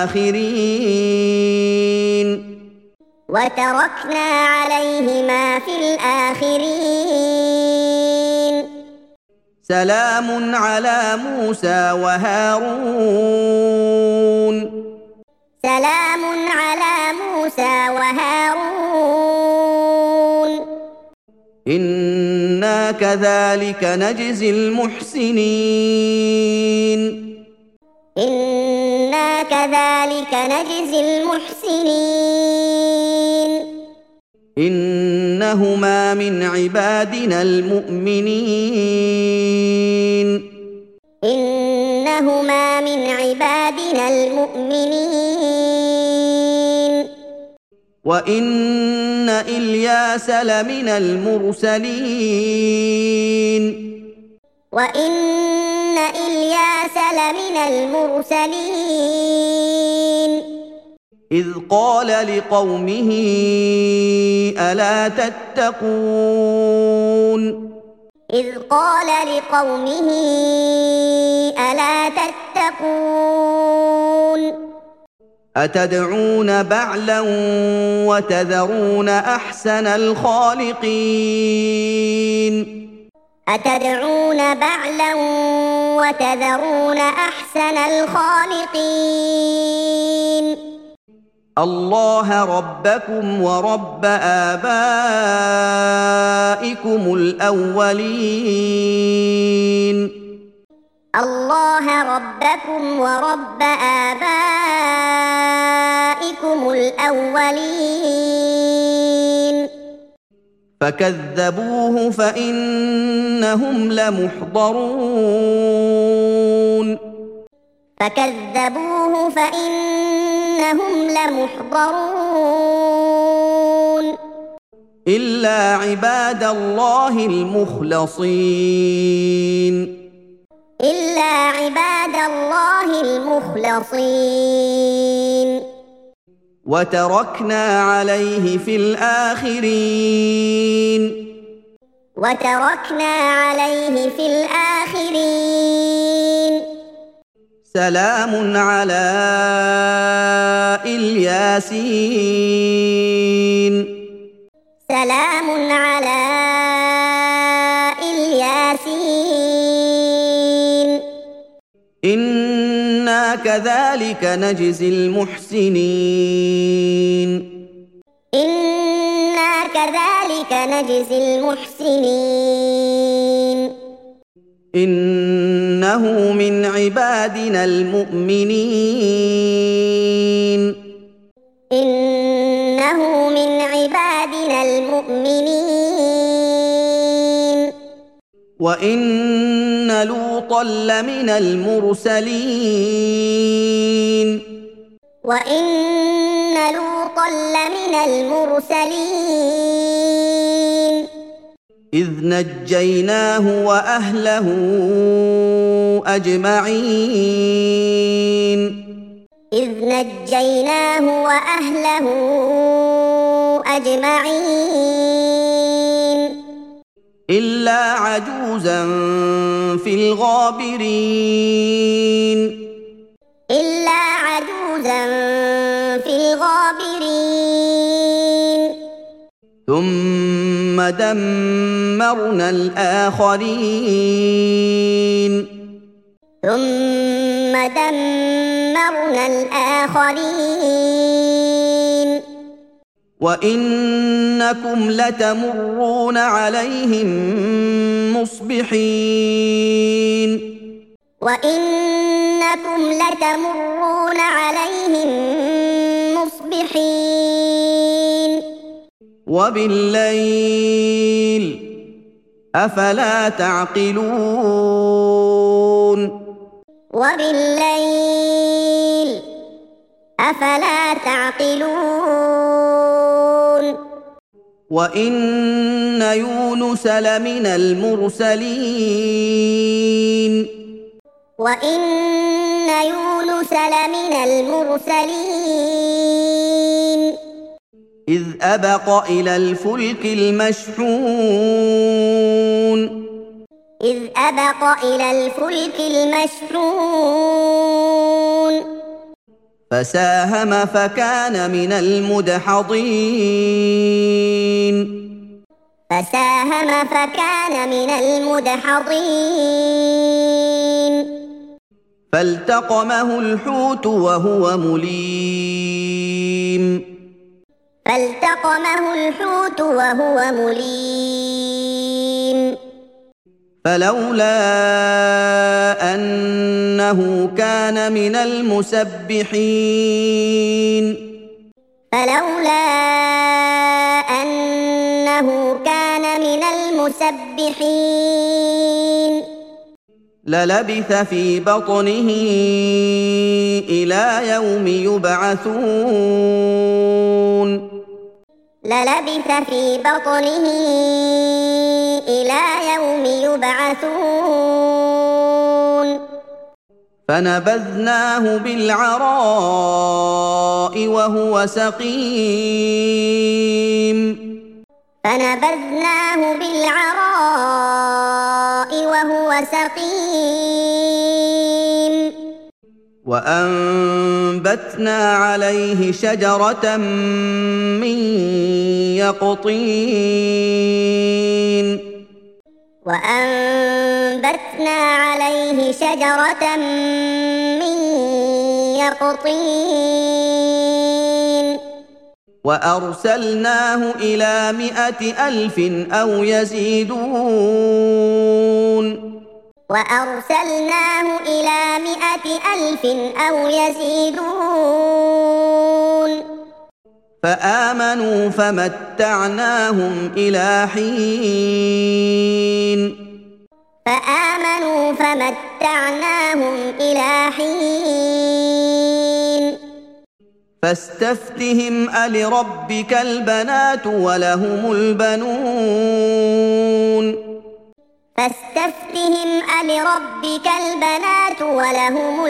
الآخرين وتركنا عليهما في الآخرين سلام على موسى وهارون سلام على موسى وهارون إنا كذلك نجزي المحسنين إنا كذلك نجزي المحسنين إنهما من عبادنا المؤمنين إنهما من عبادنا المؤمنين وإن إلياس لمن المرسلين وإن إلياس لمن المرسلين إذ قال لقومه ألا تتقون إذ قال لقومه ألا تتقون أتدعون بعلا وتذرون أحسن الخالقين أتدعون بعلا وتذرون أحسن الخالقين الله ربكم ورب آبائكم الأولين الله ربكم ورب آبائكم الأولين فكذبوه فإنهم لمحضرون فكذبوه فإنهم لمحضرون إلا عباد الله المخلصين إلا عباد الله المخلصين وتركنا عليه في الآخرين وتركنا عليه في الآخرين سلام على الياسين سلام على الياسين إنا كذلك نجزي المحسنين إنا كذلك نجزي المحسنين إنه من عبادنا المؤمنين إنه من عبادنا المؤمنين وإن لوطا لمن المرسلين وإن لوطا لمن المرسلين إذ نجيناه وأهله أجمعين إذ نجيناه وأهله أجمعين إلا عجوزا في الغابرين إلا عجوزا في الغابرين ثم دمرنا الآخرين ثم دمرنا الآخرين وإنكم لتمرون عليهم مصبحين وإنكم لتمرون عليهم مصبحين وبالليل أفلا تعقلون وبالليل أفلا تعقلون وإن يونس لمن المرسلين وإن يونس لمن المرسلين إذ أبق إلى الفلك المشحون إذ أبق إلى الفلك المشحون فساهم فكان من المدحضين فساهم فكان من المدحضين فالتقمه الحوت وهو مليم فالتقمه الحوت وهو مليم فلولا أنه كان من المسبحين فلولا أنه كان من المسبحين للبث في بطنه إلى يوم يبعثون للبث في بطنه إلى يوم يبعثون فنبذناه بالعراء وهو سقيم فنبذناه بالعراء وهو سقيم وأنبتنا عليه شجرة من يقطين وأنبتنا عليه شجرة من يقطين وأرسلناه إلى مائة ألف أو يزيدون وأرسلناه إلى مائة ألف أو يزيدون فآمنوا فمتعناهم إلى حين فآمنوا فمتعناهم إلى حين فاستفتهم ألربك البنات ولهم البنون فاستفتهم ألربك البنات ولهم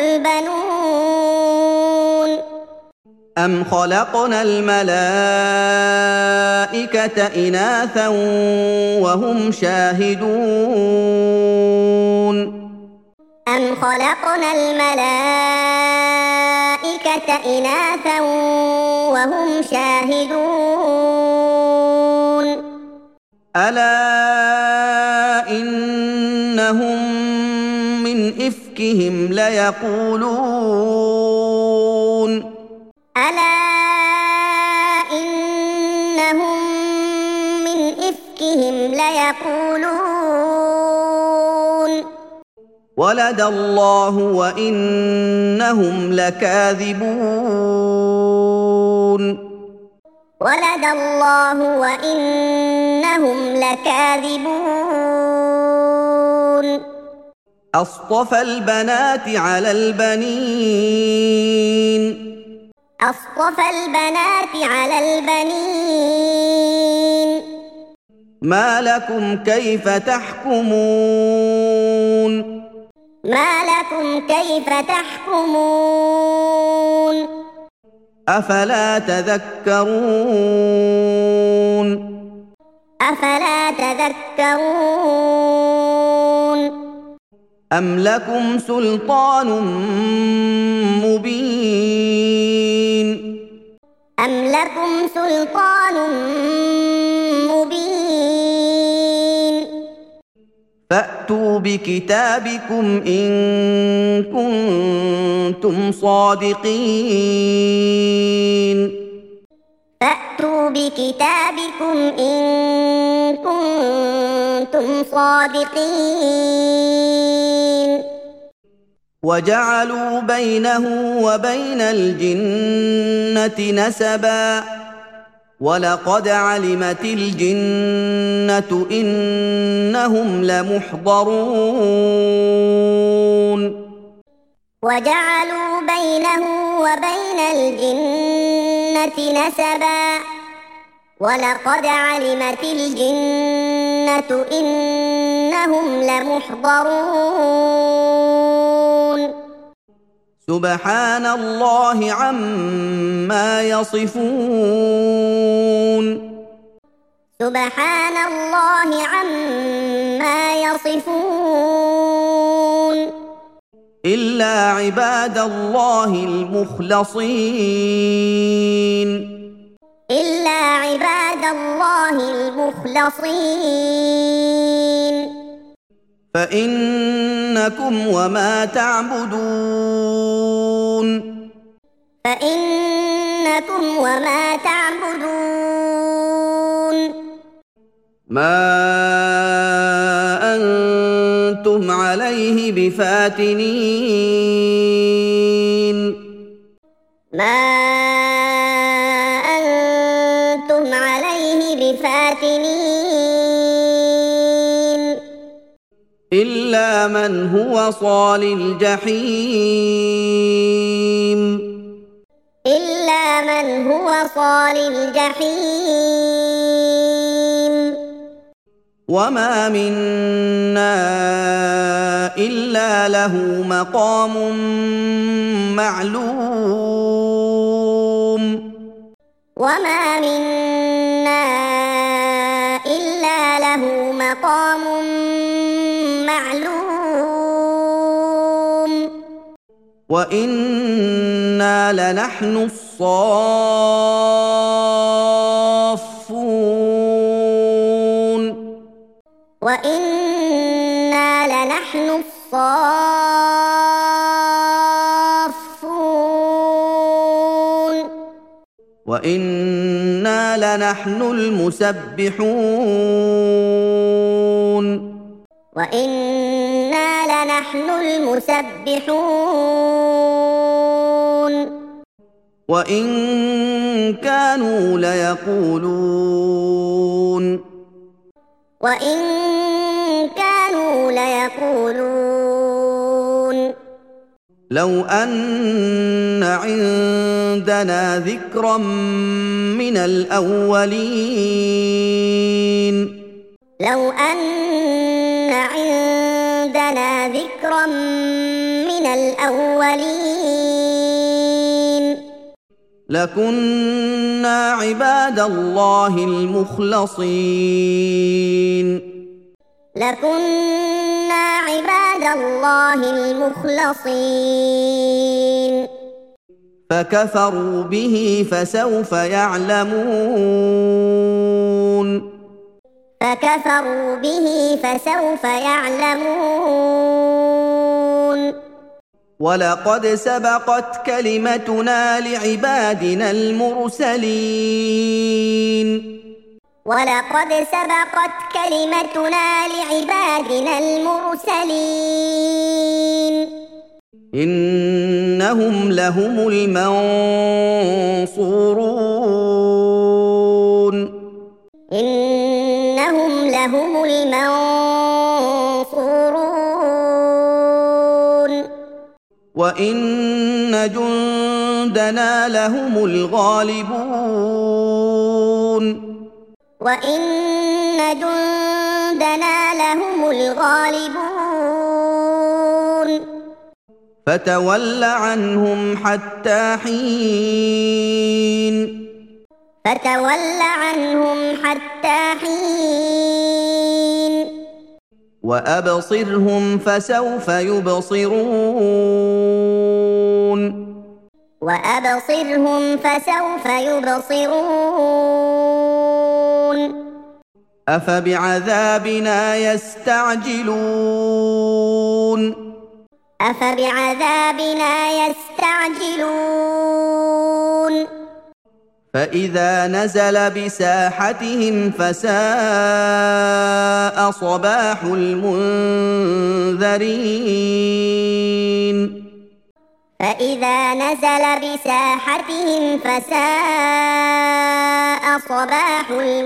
البنون أم خلقنا الملائكة إناثا وهم شاهدون أم خلقنا الملائكة إناثا وهم شاهدون ألا إنهم من إفك إفكهم ليقولون ألا إنهم من إفكهم ليقولون ولد الله وإنهم لكاذبون ولد الله وإنهم لكاذبون أصطفى البنات على البنين أصطفى البنات على البنين ما لكم كيف تحكمون ما لكم كيف تحكمون أفلا تذكرون أفلا تذكرون أم لكم سلطان مبين أم لكم سلطان مبين فأتوا بكتابكم إن كنتم صادقين فأتوا بكتابكم إن كنتم صادقين وجعلوا بينه وبين الجنة نسبا ولقد علمت الجنة إنهم لمحضرون وجعلوا بينه وبين الجنة نسبا ولقد علمت الجنة إنهم لمحضرون سبحان الله عما يصفون سبحان الله عما يصفون إلا عباد الله المخلصين إلا عباد الله المخلصين فإنكم وما تعبدون فإنكم وما تعبدون ما أنتم عليه بفاتنين ما أنتم عليه بفاتنين إلا من هو صال الجحيم إلا من هو صال الجحيم وما منا إلا له مقام معلوم وما منا إلا له مقام معلوم وإنا لنحن الصافون وإنا لنحن الصافون وإنا لنحن المسبحون وإنا لنحن المسبحون وإن كانوا ليقولون وإن كانوا ليقولون لو أن عندنا ذكرا من الأولين لو أن عندنا ذكرا من الأولين لكنا عباد الله المخلصين لكنا عباد الله المخلصين فكفروا به فسوف يعلمون فكفروا به فسوف يعلمون ولقد سبقت كلمتنا لعبادنا المرسلين ولقد سبقت كلمتنا لعبادنا المرسلين إنهم لهم المنصورون إنهم لهم المنصورون وإن جندنا لهم الغالبون وإن جندنا لهم الغالبون فتول عنهم حتى حين فتول عنهم حتى حين وأبصرهم فسوف يبصرون وأبصرهم فسوف يبصرون أفبعذابنا يستعجلون أفبعذابنا يستعجلون فإذا نزل بساحتهم فساء صباح المنذرين فإذا نزل بساحتهم فساء صباح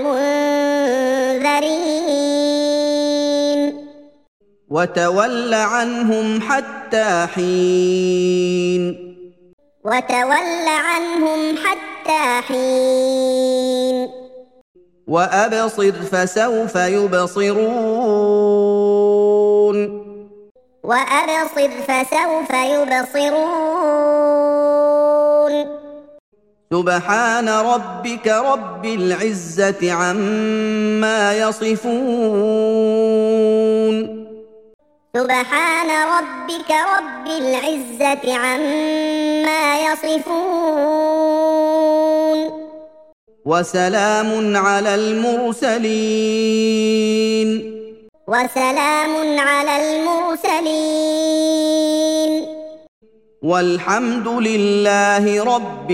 المنذرين وتول عنهم حتى حين وتول عنهم حتى حين وأبصر فسوف يبصرون وأبصر فسوف يبصرون سبحان ربك رب العزة عما يصفون سبحان ربك رب العزة عما يصفون وسلام على المرسلين وسلام على المرسلين والحمد لله رب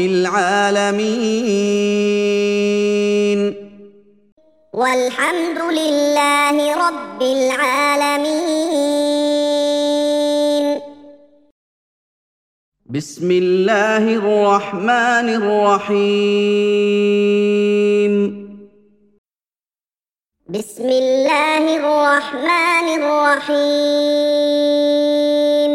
العالمين والحمد لله رب العالمين بسم الله الرحمن الرحيم بسم الله الرحمن الرحيم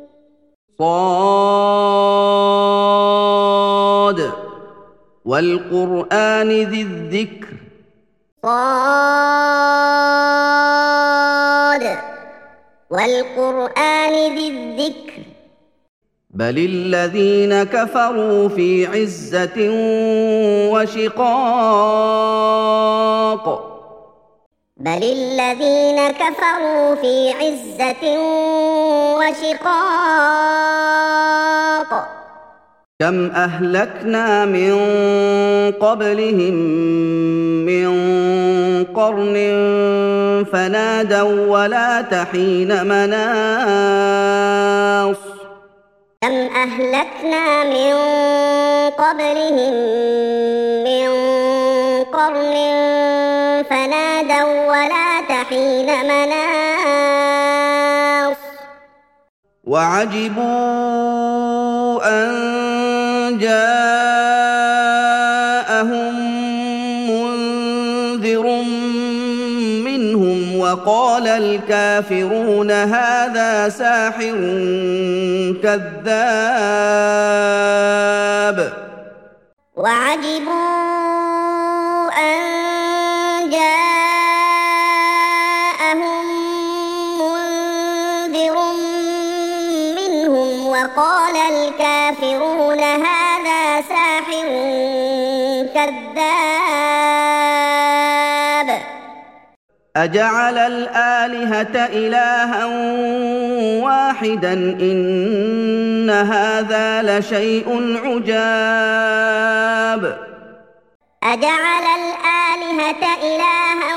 صاد والقرآن ذي الذكر صاد والقرآن ذي الذكر بل الذين كفروا في عزة وشقاق بل الذين كفروا في عزة وشقاق كم أهلكنا من قبلهم من قرن فنادوا ولا تحين مناص كم أهلكنا من قبلهم من قرن فنادوا ولا تحين مناص وعجبوا أن جاءهم منذر منهم وقال الكافرون هذا ساحر كذاب وعجبوا أن جاءهم منذر منهم وقال الكافرون هذا ساحر كذاب أجعل الآلهة إلها واحدا إن هذا لشيء عجاب أجعل الآلهة إلها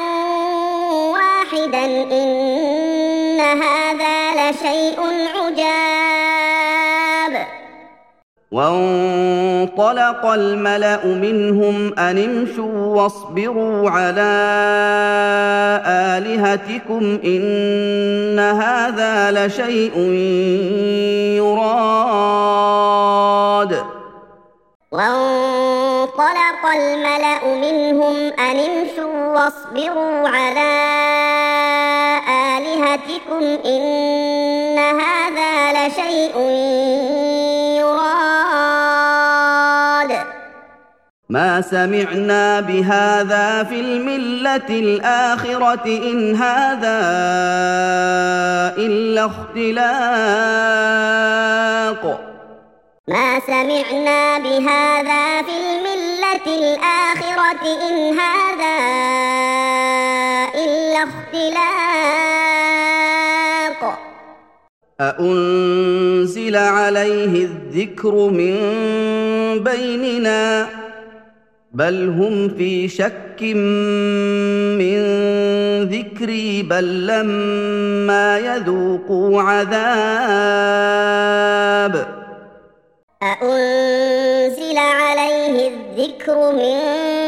واحدا إن هذا لشيء عجاب وانطلق الملأ منهم أن امشوا واصبروا على آلهتكم إن هذا لشيء يراد وانطلق الملأ منهم أن امشوا واصبروا على آلهتكم إن هذا لشيء يراد ما سمعنا بهذا في الملة الآخرة إن هذا إلا اختلاق ما سمعنا بهذا في الملة الآخرة إن هذا إلا اختلاق أأنزل عليه الذكر من بيننا بل هم في شك من ذكري بل لما يذوقوا عذاب أأنزل عليه الذكر من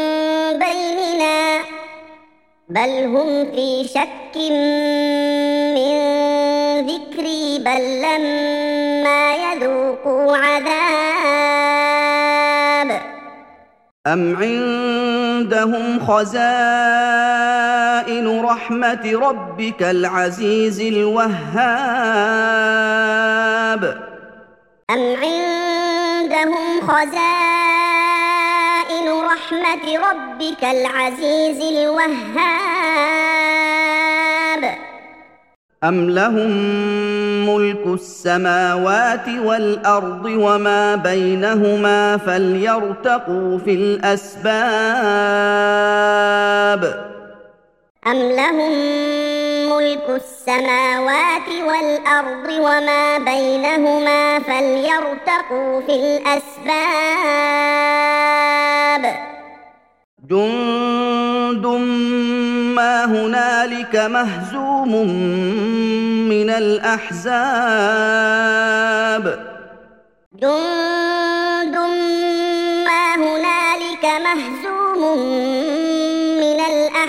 بيننا بل هم في شك من ذكري بل لما يذوقوا عذاب أم عندهم خزائن رحمة ربك العزيز الوهاب أم عندهم خزائن رحمة ربك العزيز الوهاب أم لهم ملك السماوات والأرض وما بينهما فليرتقوا في الأسباب أم لهم ملك السماوات والأرض وما بينهما فليرتقوا في الأسباب جند ما هنالك مهزوم من الأحزاب جند ما هنالك مهزوم من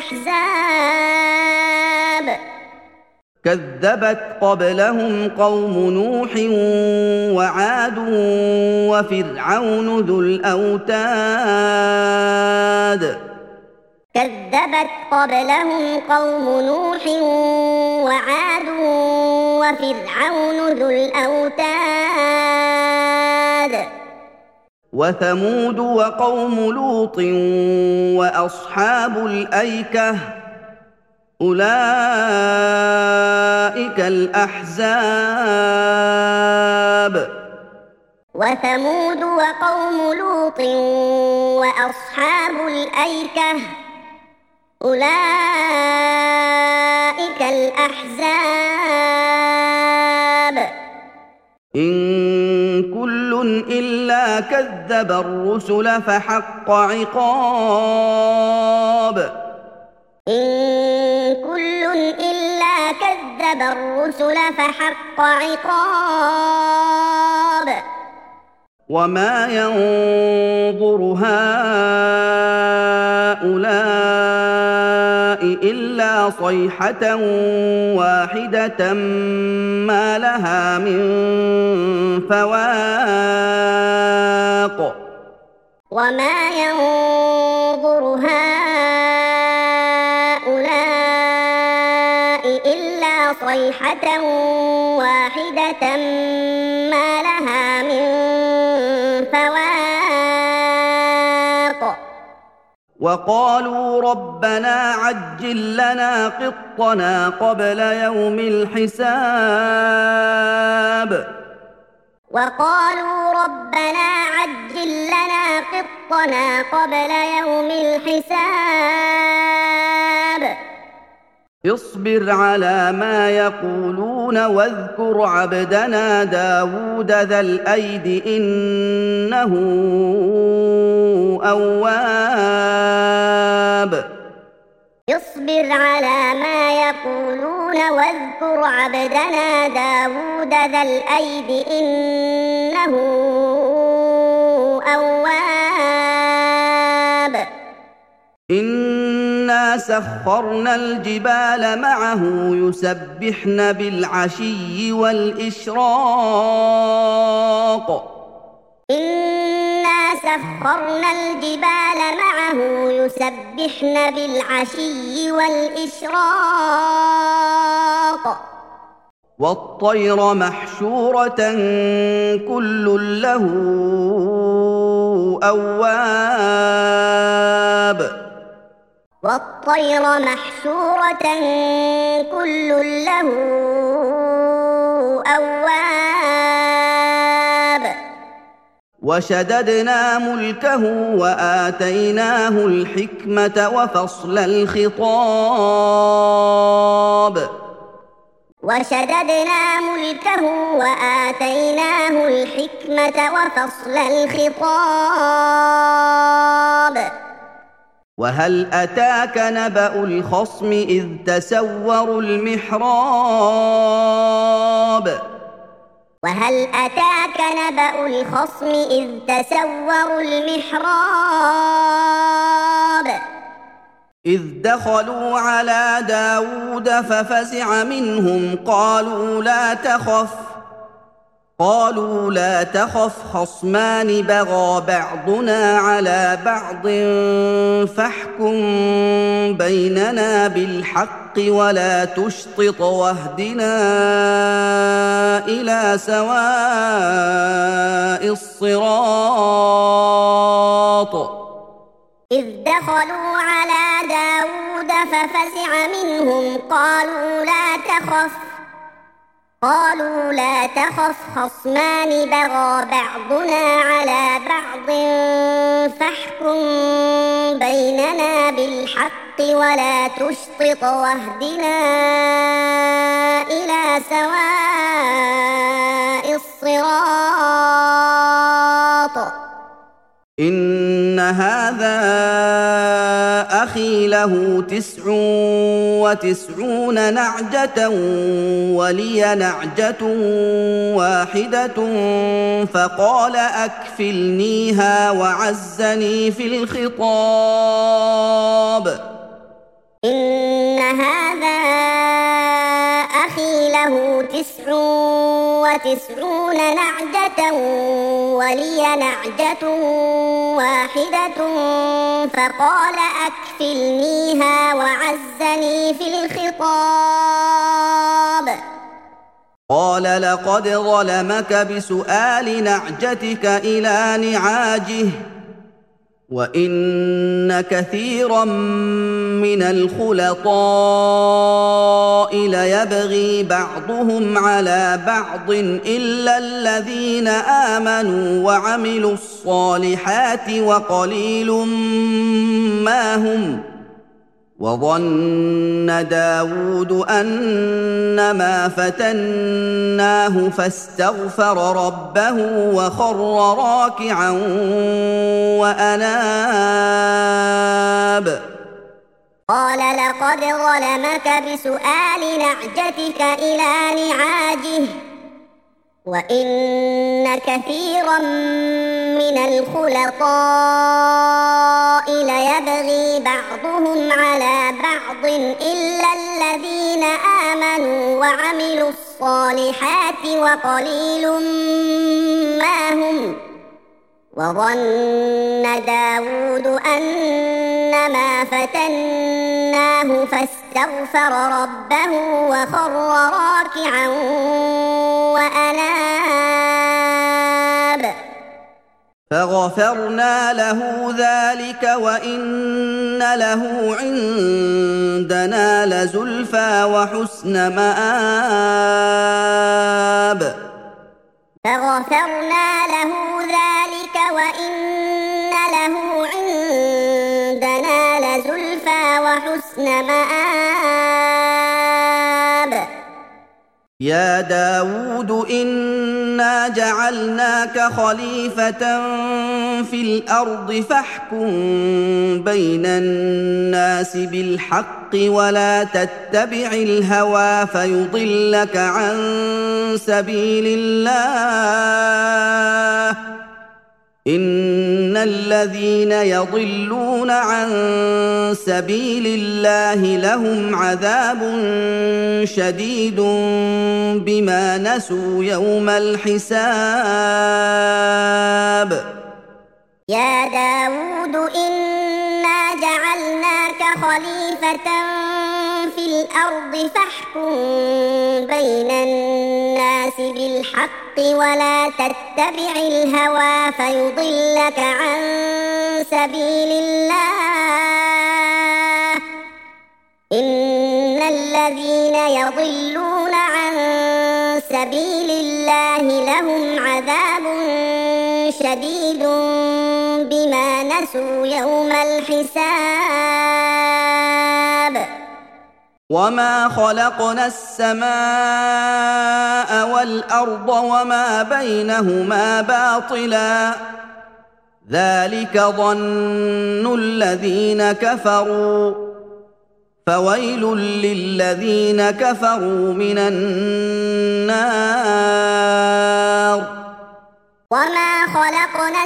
الأحزاب كذبت قبلهم قوم نوح وعاد وفرعون ذو الأوتاد كذبت قبلهم قوم نوح وعاد وفرعون ذو الأوتاد وثمود وقوم لوط وأصحاب الأيكة أولئك الأحزاب وثمود وقوم لوط وأصحاب الأيكة أولئك الأحزاب إن كل إلا كذب الرسل فحق عقاب إن كل إلا كذب الرسل فحق عقاب وما ينظر هؤلاء إلا صيحة واحدة ما لها من فواق وما ينظر هؤلاء إلا صيحة واحدة ما لها من فواق وقالوا ربنا عجل لنا قطنا قبل يوم الحساب وقالوا ربنا عجل لنا قطنا قبل يوم الحساب اصبر على ما يقولون واذكر عبدنا داود ذا الأيد إنه أواب اصبر على ما يقولون واذكر عبدنا داود ذا الأيد إنه أواب إنا سخرنا الجبال معه يسبحن بالعشي والإشراق إنا سخرنا الجبال معه يسبحن بالعشي والإشراق والطير محشورة كل له أواب والطير محشورة كل له أواب وشددنا ملكه وآتيناه الحكمة وفصل الخطاب وشددنا ملكه وآتيناه الحكمة وفصل الخطاب وهل أتاك نبأ الخصم إذ تسوروا المحراب وهل أتاك نبأ الخصم إذ تسوروا المحراب إذ دخلوا على داود ففزع منهم قالوا لا تخف قالوا لا تخف خصمان بغى بعضنا على بعض فاحكم بيننا بالحق ولا تشطط واهدنا إلى سواء الصراط إذ دخلوا على داود ففزع منهم قالوا لا تخف قالوا لا تخف خصمان بغى بعضنا على بعض فاحكم بيننا بالحق ولا تشطط واهدنا إلى سواء الصراط إن هذا أخي له تسع وتسعون نعجة ولي نعجة واحدة فقال أكفلنيها وعزني في الخطاب إن هذا أخي له تسع وتسعون نعجة ولي نعجة واحدة فقال أكفلنيها وعزني في الخطاب قال لقد ظلمك بسؤال نعجتك إلى نعاجه وإن كثيرا من الخلطاء ليبغي بعضهم على بعض إلا الذين آمنوا وعملوا الصالحات وقليل ما هم وظن داود أنما فتناه فاستغفر ربه وخر راكعا وأناب قال لقد ظلمك بسؤال نعجتك إلى نعاجه وإن كثيرا من الخلطاء ليبغي بعضهم على بعض إلا الذين آمنوا وعملوا الصالحات وقليل ما هم وظن داود أنما فتناه فاستغفر ربه وخر راكعا وأناب فغفرنا له ذلك وإن له عندنا لزلفى وحسن مآب فغفرنا له ذلك وإن له عندنا لزلفى وحسن مآب يا داود إنا جعلناك خليفة في الأرض فاحكم بين الناس بالحق ولا تتبع الهوى فيضلك عن سبيل الله إن الذين يضلون عن سبيل الله لهم عذاب شديد بما نسوا يوم الحساب. يا داود إنا جعلناك خليفة في الأرض فاحكم بين الناس بالحق ولا تتبع الهوى فيضلك عن سبيل الله. إن الذين يضلون عن سبيل الله لهم عذاب شديد بما نسوا يوم الحساب. وما خلقنا السماء والأرض وما بينهما باطلا ذلك ظن الذين كفروا فويل للذين كفروا من النار. وما خلقنا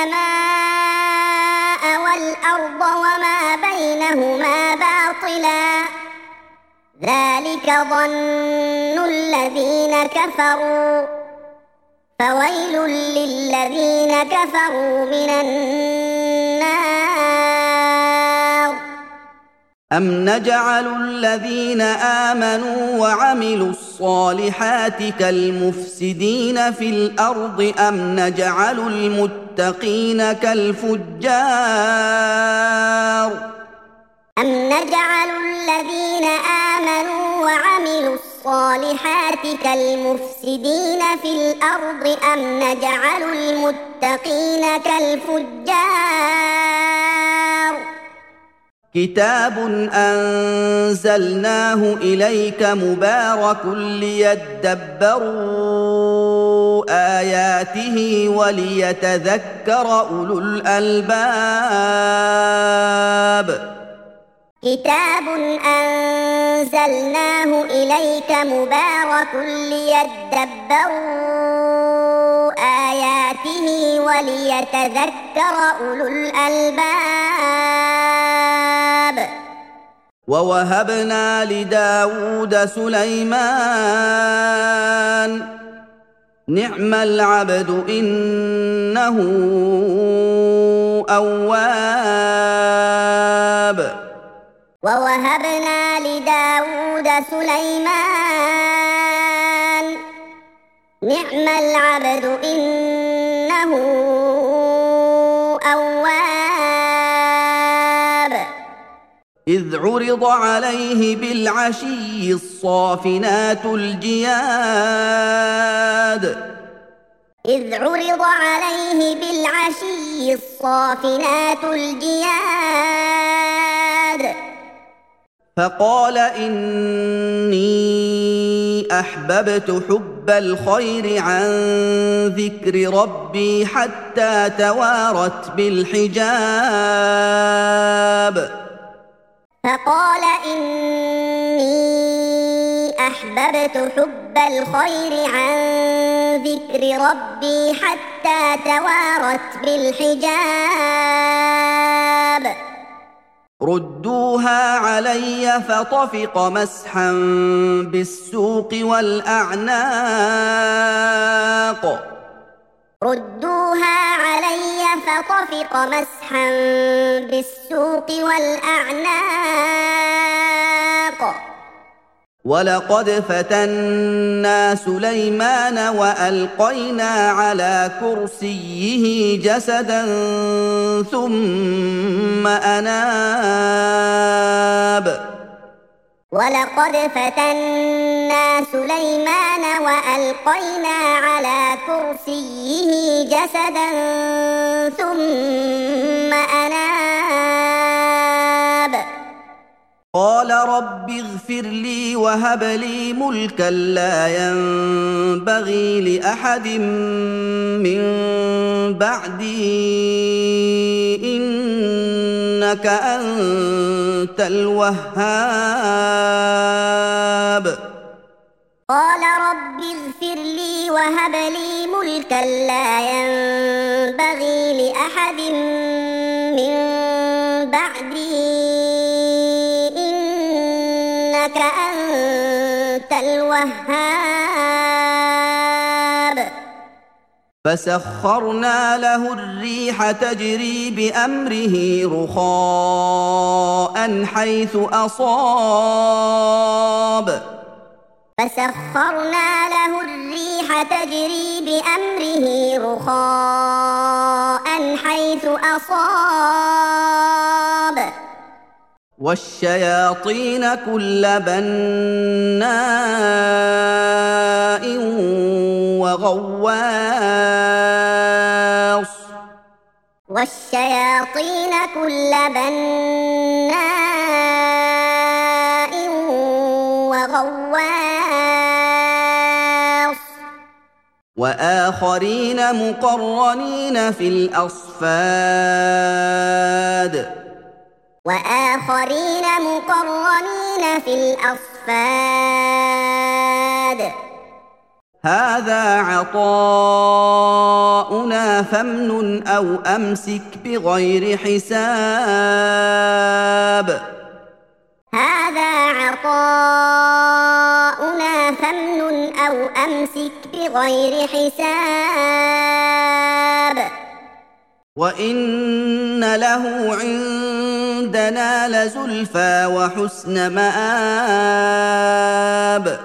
السماء والأرض وما بينهما باطلا ذلك ظن الذين كفروا فويل للذين كفروا من النار. أم نجعل الذين آمنوا وعملوا الصالحات كالمفسدين في الأرض أم نجعل المتقين كالفجار. أم نجعل الذين آمنوا وعملوا الصالحات كالمفسدين في الأرض أم نجعل المتقين كالفجار. كتاب أنزلناه إليك مبارك ليدبروا آياته وليتذكر أولو الألباب. كتاب أنزلناه إليك مبارك ليدبروا آياته وليتذكر أولو الألباب. ووهبنا لداود سليمان نعم العبد إنه أواب. ووهبنا لداود سليمان نعم العبد إنه أواب. إذ عرض عليه بالعشي الصافنات الجياد إذ عرض عليه بالعشي الصافنات الجياد فقال إني أحببت حب الخير عن ذكر ربي حتى توارت بالحجاب. فقال إني أحببت حب الخير عن ذكر ربي حتى توارت بالحجاب. ردوها علي فطفق مسحا بالسوق والأعناق. ردوها علي فطفق مسحا بالسوق والأعناق. ولقد فتنا سليمان وألقينا على كرسيه جسدا ثم أناب. ولقد فتنا سليمان وألقينا على كرسيه جسدا ثم أناب. قال رب اغفر لي وهب لي ملكا لا ينبغي لأحد من بعدي إنك أنت الوهاب. قال رب اغفر لي وهب لي ملكا لا ينبغي لأحد من بعدي إنك أنت الوهاب. فسخرنا له الريح تجري بأمره رخاء حيث أصاب فسخرنا له الريح تجري بأمره رخاء حيث أصاب والشياطين كل بناء وغواص والشياطين كل بناء وغواص وآخرين مقرنين في الأصفاد وآخرين مقرنين في الأصفاد هذا عطاؤنا فامنن أو أمسك بغير حساب هذا عطاؤنا فامنن أو أمسك بغير حساب وإن له عندنا لزلفى وحسن مآب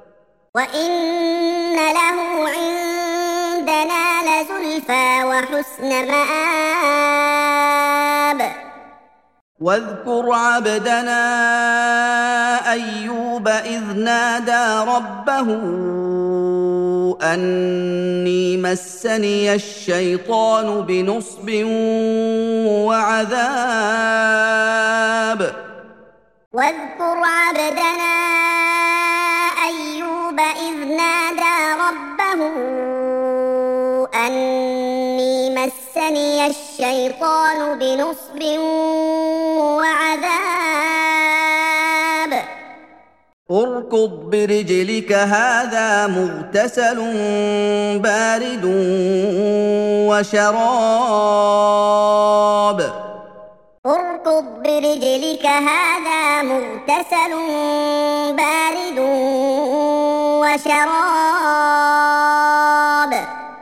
وإن له عندنا لزلفى وحسن مآب واذكر عبدنا أيوب إذ نادى ربه أني مسني الشيطان بنصب وعذاب واذكر عبدنا أيوب إذ نادى ربه أني مسني الشيطان بنصب وعذاب اركض برجلك هذا مغتسل بارد وشراب اركض برجلك هذا مغتسل بارد وشراب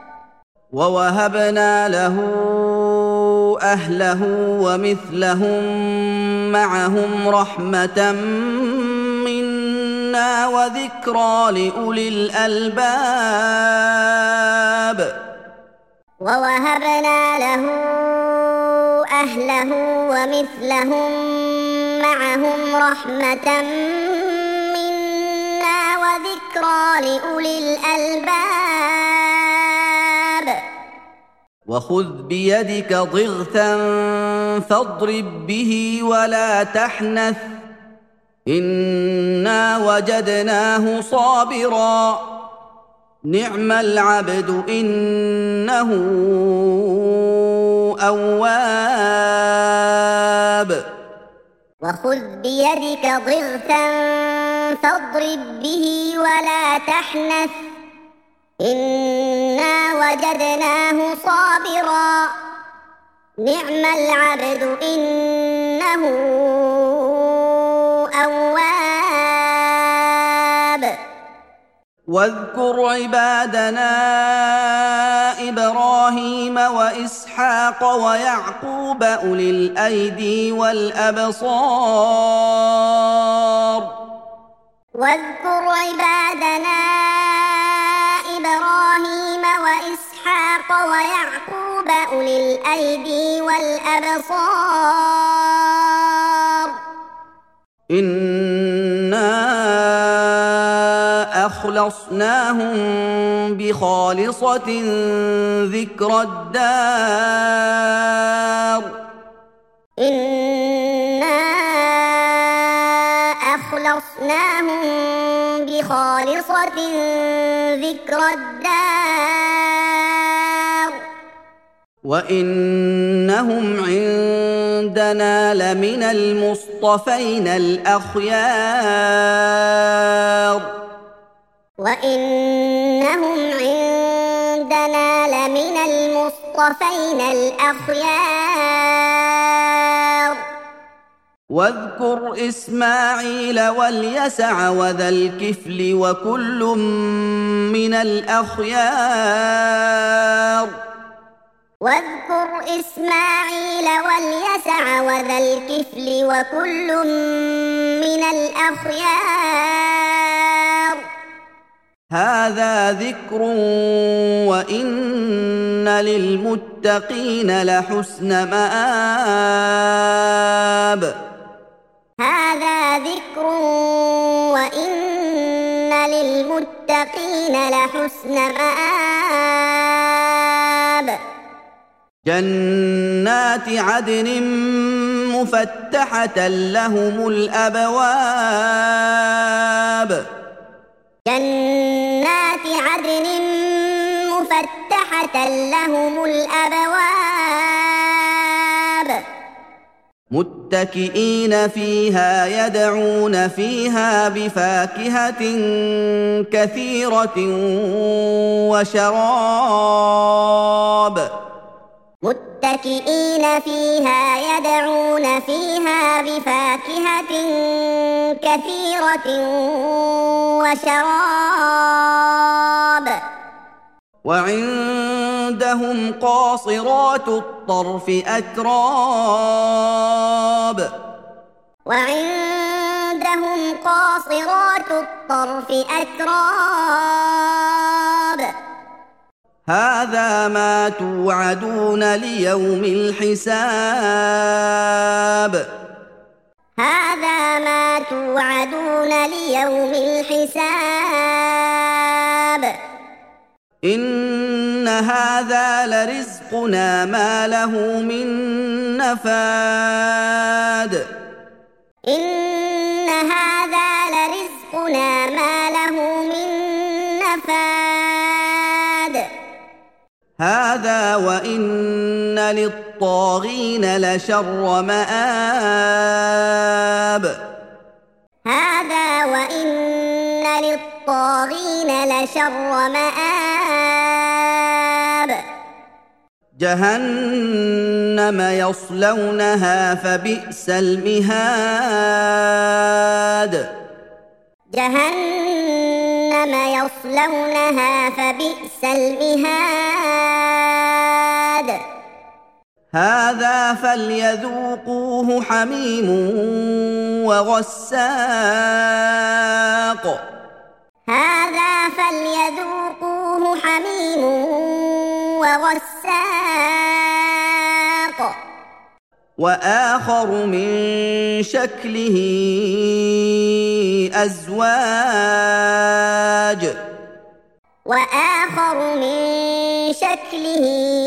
ووهبنا له أهله ومثلهم معهم رحمة منا وذكرى لأولي الألباب ووهبنا له أهله ومثلهم معهم رحمة منا وذكرى لأولي الألباب وخذ بيدك ضغثا فاضرب به ولا تحنث إنا وجدناه صابرا نعم العبد إنه أواب وخذ بيدك ضغثا فاضرب به ولا تحنث إنا وجدناه صابرا نعم العبد إنه أواب واذكر عبادنا إبراهيم وإسحاق ويعقوب أولي الأيدي والأبصار واذكر عبادنا إبراهيم وإسحاق ويعقوب أولي الأيدي والأبصار إنا أخلصناهم بخالصة ذكر الدار إنا أخلصناهم بخالصة ذكر الدار وإنهم عندنا لمن المصطفين الأخيار وإنهم عندنا لمن المصطفين الأخيار واذكر إسماعيل واليسع وذا الكفل وكل من الأخيار واذكر إسماعيل واليسع وذا الكفل وكل من الأخيار هذا ذكر وإن للمتقين لحسن مآب هذا ذكر وإن للمتقين لحسن مآب جنات عدن مفتحة لهم الأبواب جنات عدن مفتحة لهم الأبواب متكئين فيها يدعون فيها بفاكهة كثيرة وشراب متكئين فيها يدعون فيها بفاكهة كثيرة وشراب وعندهم قاصرات الطرف أتراب وعندهم قاصرات الطرف أتراب هذا ما توعدون ليوم الحساب هذا ما توعدون ليوم الحساب إن هذا لرزقنا ما له من نفاد إن هذا لرزقنا ما له من نفاد هذا وإن للطاغين لشر مآب هذا وإن للطاغين لشر مآب جهنم يصلونها فبئس المهاد جهنم يصلونها فبئس المهاد هذا فليذوقوه حميم وغساق هذا فليذوقوه حميم وغساق وآخر من شكله أزواج وآخر من شكله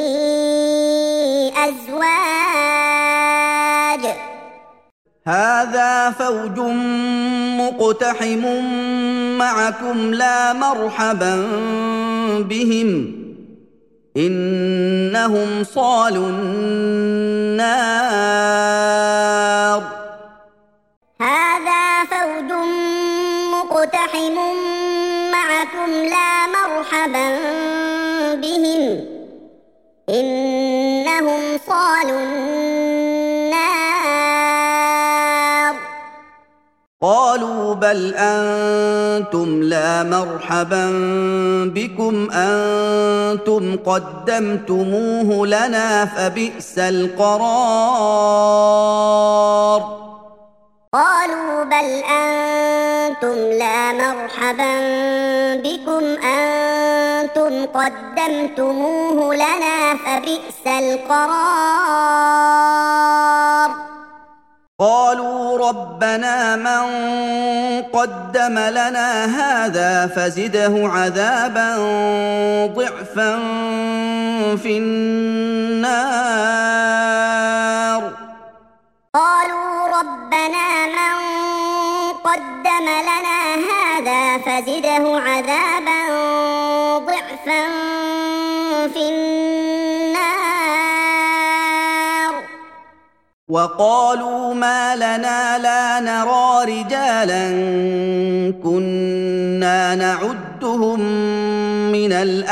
أزواج هذا فوج مقتحم معكم لا مرحبا بهم إنهم صالوا النار هذا فوج مقتحم معكم لا مرحبا بهم إنهم صالوا النار قالوا بل أنتم لا مرحبا بكم أنتم قدمتموه لنا فبئس القرار قالوا بل أنتم لا مرحبا بكم أنتم قدمتموه لنا فبئس القرار قالوا ربنا من قدم لنا هذا فزده عذابا ضعفا في النار قالوا ربنا من قدم لنا هذا فزده عذابا ضعفا في النار وقالوا ما لنا لا نرى رجالا كنا نعد نعدهم من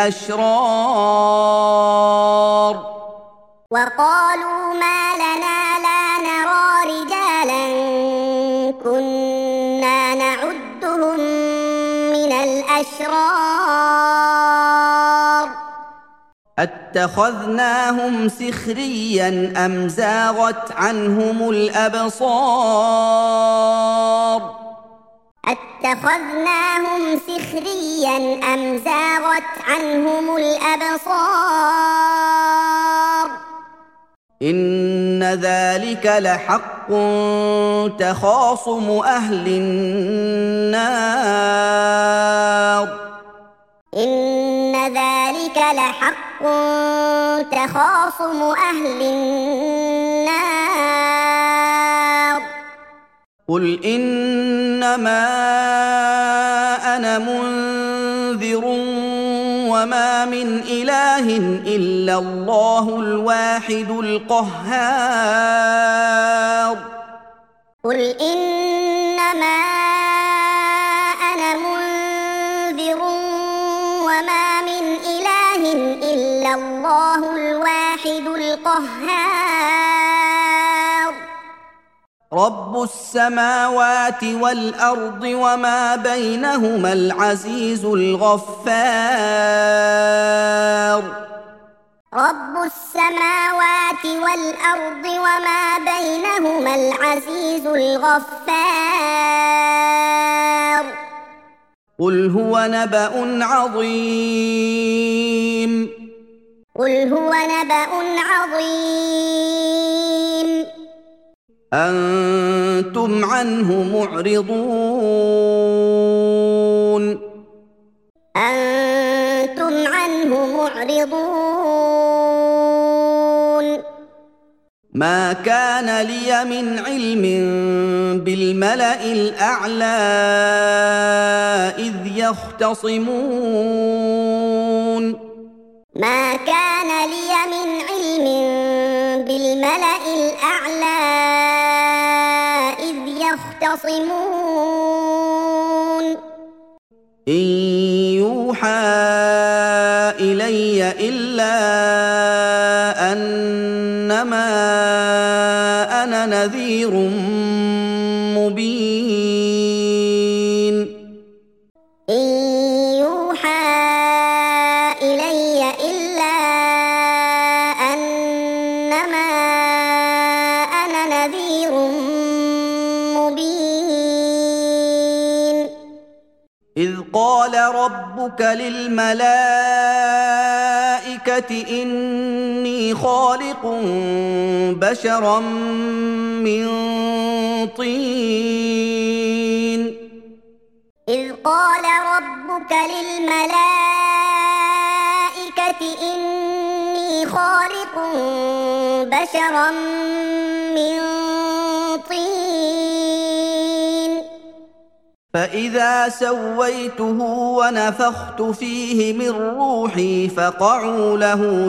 الأشرار وقالوا ما لنا لا نرى رجالا كنا نعدهم من الأشرار أتخذناهم سخريا أم زاغت عنهم الأبصار أتخذناهم سخريا أم زاغت عنهم الأبصار إن ذلك لحق تخاصم أهل النار إن ذلك لحق تخاصم أهل النار قل إنما أنا منذر وما من إله إلا الله الواحد القهار قل إنما أنا منذر وما من إله إلا الله الواحد القهار رب السماوات والأرض وما بينهما العزيز الغفار رب السماوات والأرض وما بينهما العزيز الغفار قل هو نبأ عظيم قل هو نبأ عظيم أنتم عنه معرضون أنتم عنه معرضون ما كان لي من علم بالملأ الأعلى إذ يختصمون ما كان لي من علم بالملأ الأعلى إذ يختصمون إن يوحى إلي إلا أنما أنا نذير مبين إن يوحى إلي إلا أنما أنا نذير مبين إذ قال ربك للملائكة إني خالق بشرا من طين إذ قال ربك للملائكة إني خالق بشرا من طين فإذا سويته ونفخت فيه من روحي فقعوا له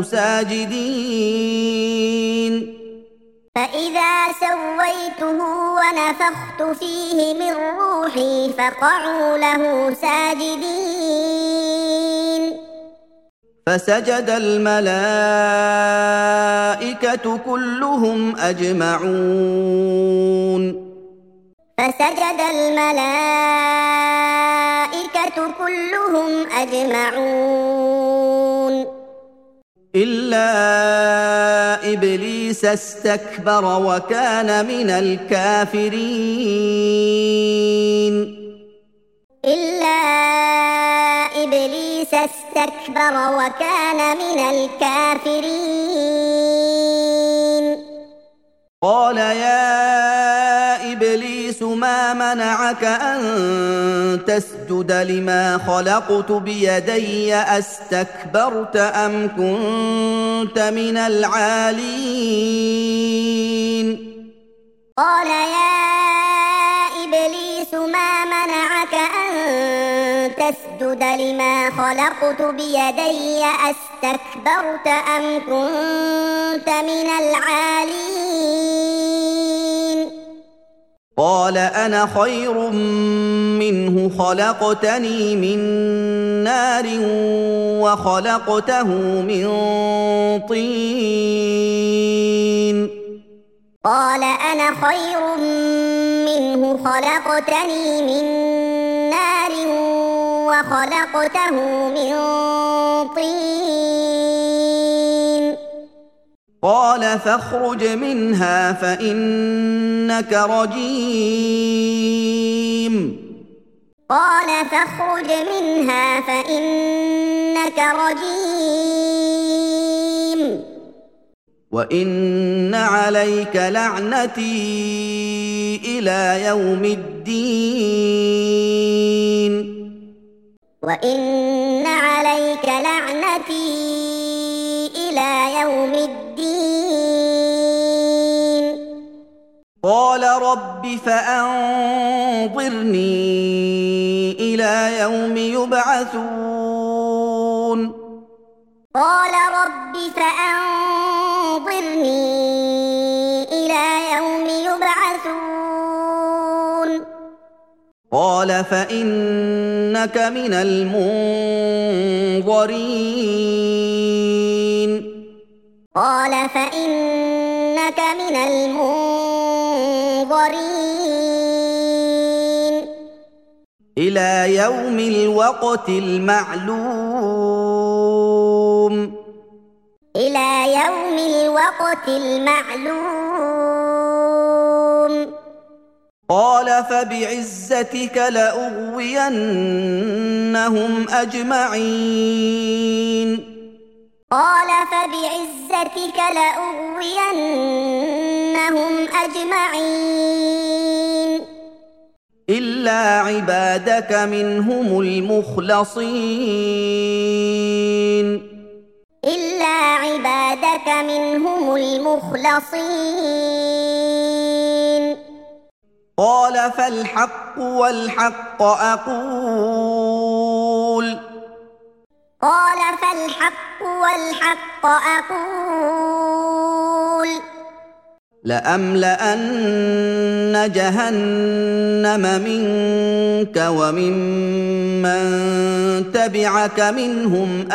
ساجدين فإذا سويته ونفخت فيه من روحي فقعوا له ساجدين فسجد الملائكة كلهم أجمعون فسجد الملائكة كلهم أجمعون إلا إبليس استكبر وكان من الكافرين إلا إبليس استكبر وكان من الكافرين قال يا إبليس ما منعك أن تسجد لما خلقت بيدي أستكبرت أم كنت من العالين قال يا إبليس ما منعك أن تسجد لما خلقت بيدي أستكبرت أم كنت من العالين قال أنا خير منه خلقتني من نار وخلقته من طين قال أنا خير منه خلقتني من نار وخلقته من طين قال فاخرج منها فإنك رجيم قال فاخرج منها فإنك رجيم وإن عليك لعنتي إلى يوم الدين وإن عليك لعنتي إلى يوم الدين قال رب فأنظرني إلى يوم يبعثون قال رب فأنظرني إلى يوم يبعثون قال فإنك من المنظرين قال فإنك من المنظرين إلى يوم الوقت المعلوم إلى يوم الوقت المعلوم قال فبعزتك لأغوينهم أجمعين قال فبعزتك لأغوينهم أجمعين إلا عبادك منهم المخلصين إلا عبادك منهم المخلصين قال فالحق والحق أقول قال فالحق والحق أقول لأملأن جهنم منك وممن تبعك منهم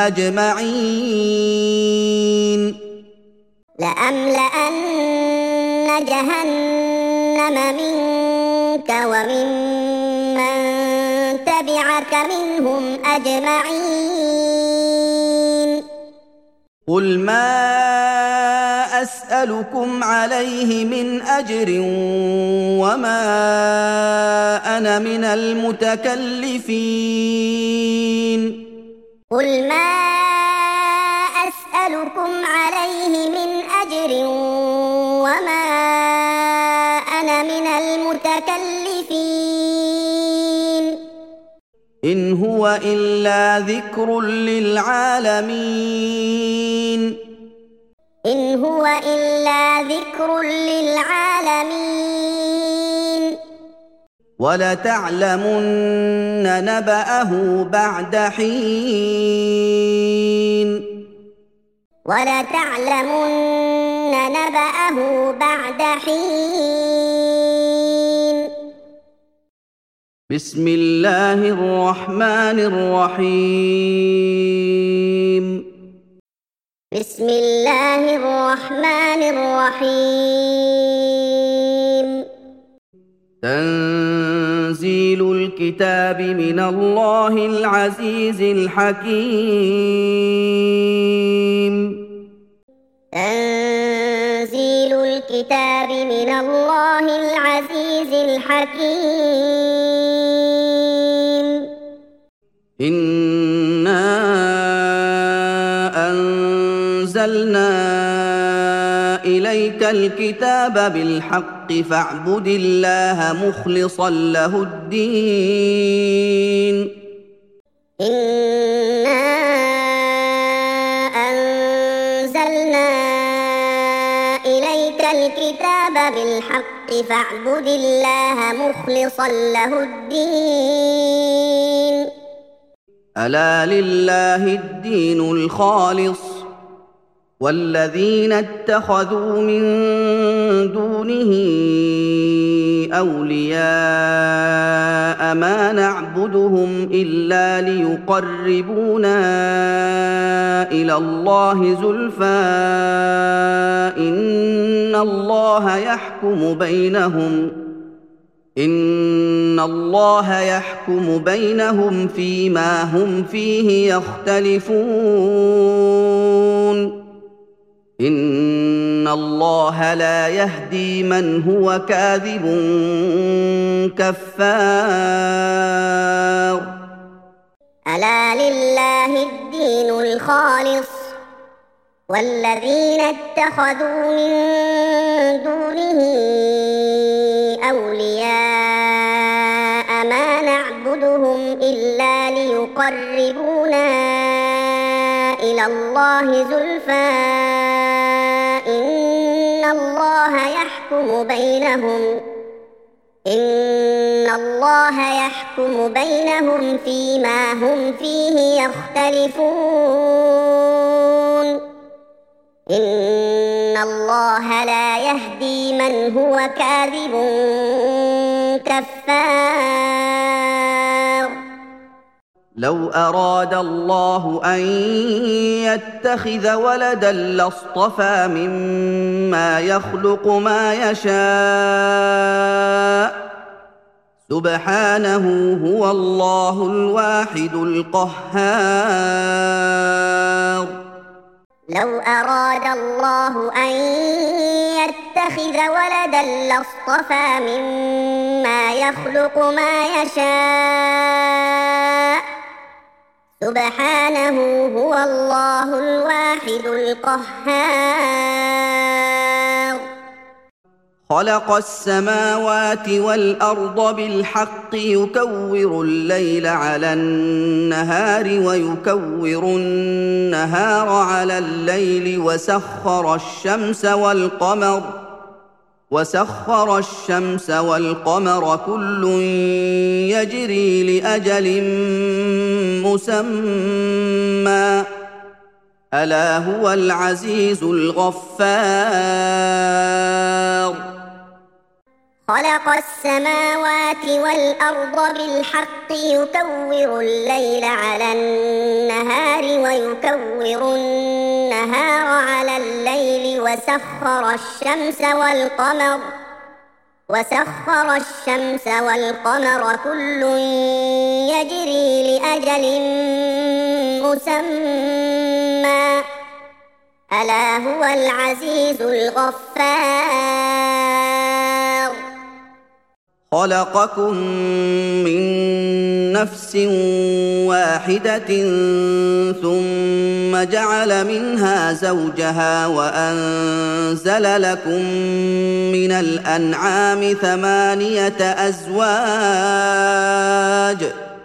أجمعين لأملأن جهنم منك وممن تبعك منهم أجمعين قل ما أسألكم عليه من أجر وما أنا من المتكلفين قل ما أسألكم عليه من أجر وما أنا من المتكلفين إن هو إلا ذكر للعالمين إن هو إلا ذكر للعالمين ولتعلمن نبأه بعد حين ولتعلمن نبأه بعد حين بسم الله الرحمن الرحيم بسم الله الرحمن الرحيم تنزيل الكتاب من الله العزيز الحكيم تنزيل الكتاب من الله العزيز الحكيم إنا أنزلنا إليك الكتاب بالحق فاعبد الله مخلصا له الدين إنا أنزلنا إليك الكتاب بالحق فاعبد الله مخلصا له الدين ألا لله الدين الخالص والذين اتخذوا من دونه أولياء ما نعبدهم إلا ليقربونا إلى الله زلفى إن الله يحكم بينهم إن الله يحكم بينهم فيما هم فيه يختلفون إن الله لا يهدي من هو كاذب كفار ألا لله الدين الخالص والذين اتخذوا من دونه أولياء ما نعبدهم إلا ليقربونا إلى الله زلفى إن الله يحكم بينهم إن الله يحكم بينهم فيما هم فيه يختلفون إن الله لا يهدي من هو كاذب كفار لو أراد الله أن يتخذ ولدا لاصطفى مما يخلق ما يشاء سبحانه هو الله الواحد القهار لو أراد الله أن يتخذ ولدا لاصطفى مما يخلق ما يشاء سبحانه هو الله الواحد القهار خلق السماوات والأرض بالحق يكور الليل على النهار ويكور النهار على الليل وسخر الشمس والقمر وسخر الشمس والقمر كل يجري لأجل مسمى ألا هو العزيز الغفار خلق السماوات والأرض بالحق يكور الليل على النهار ويكور النهار على الليل وسخر الشمس والقمر وسخر الشمس والقمر كل يجري لأجل مسمى ألا هو العزيز الغفار خلقكم من نفس واحدة ثم جعل منها زوجها وأنزل لكم من الأنعام ثمانية أزواج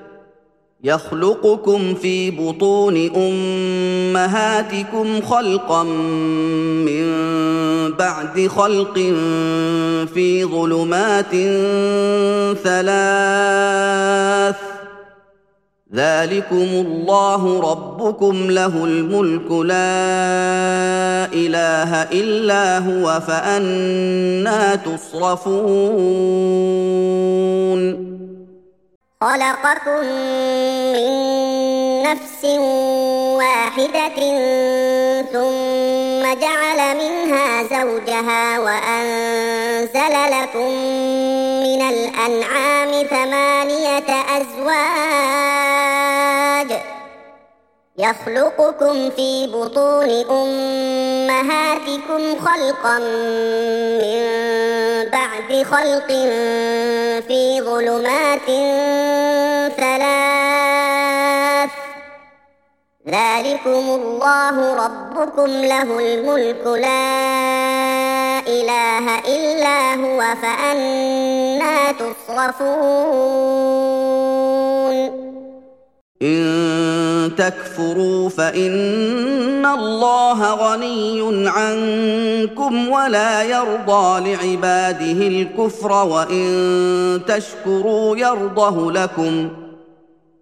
يخلقكم في بطون أمهاتكم خلقا من بعد خلق في ظلمات ثلاث ذلكم الله ربكم له الملك لا إله إلا هو فأنى تصرفون خلقكم من نفس واحدة ثم جعل منها زوجها وأنزل لكم من الأنعام ثمانية أزواج يخلقكم في بطون أمهاتكم خلقا من بعد خلق في ظلمات ثلاث ذلكم الله ربكم له الملك لا إله إلا هو فأنى تصرفون إن تكفروا فإن الله غني عنكم ولا يرضى لعباده الكفر وإن تشكروا يرضه لكم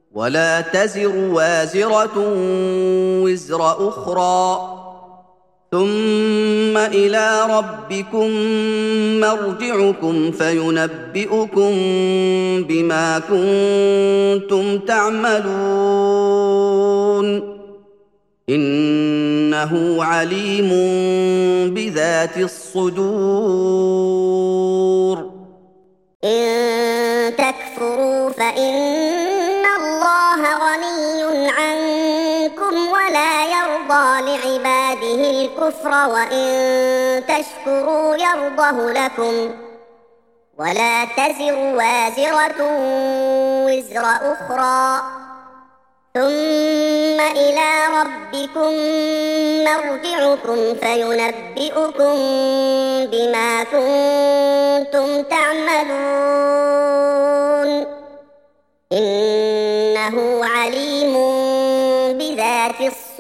ولا تزر وازرة وزر أخرى ثم إلى ربكم مرجعكم فينبئكم بما كنتم تعملون إنه عليم بذات الصدور إن تكفروا فإن الله غني عنكم ولا يرضى لعباده الكفر وإن تشكروا يرضه لكم ولا تزر وازرة وزر أخرى ثم إلى ربكم مرجعكم فينبئكم بما كنتم تعملون إنه عليم بذات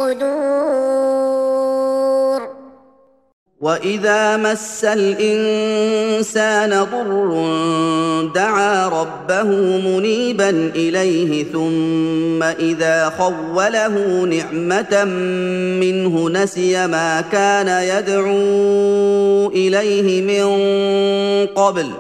الصدور وإذا مس الإنسان ضر دعا ربه منيبا إليه ثم إذا خوله نعمة منه نسي ما كان يدعو إليه من قبل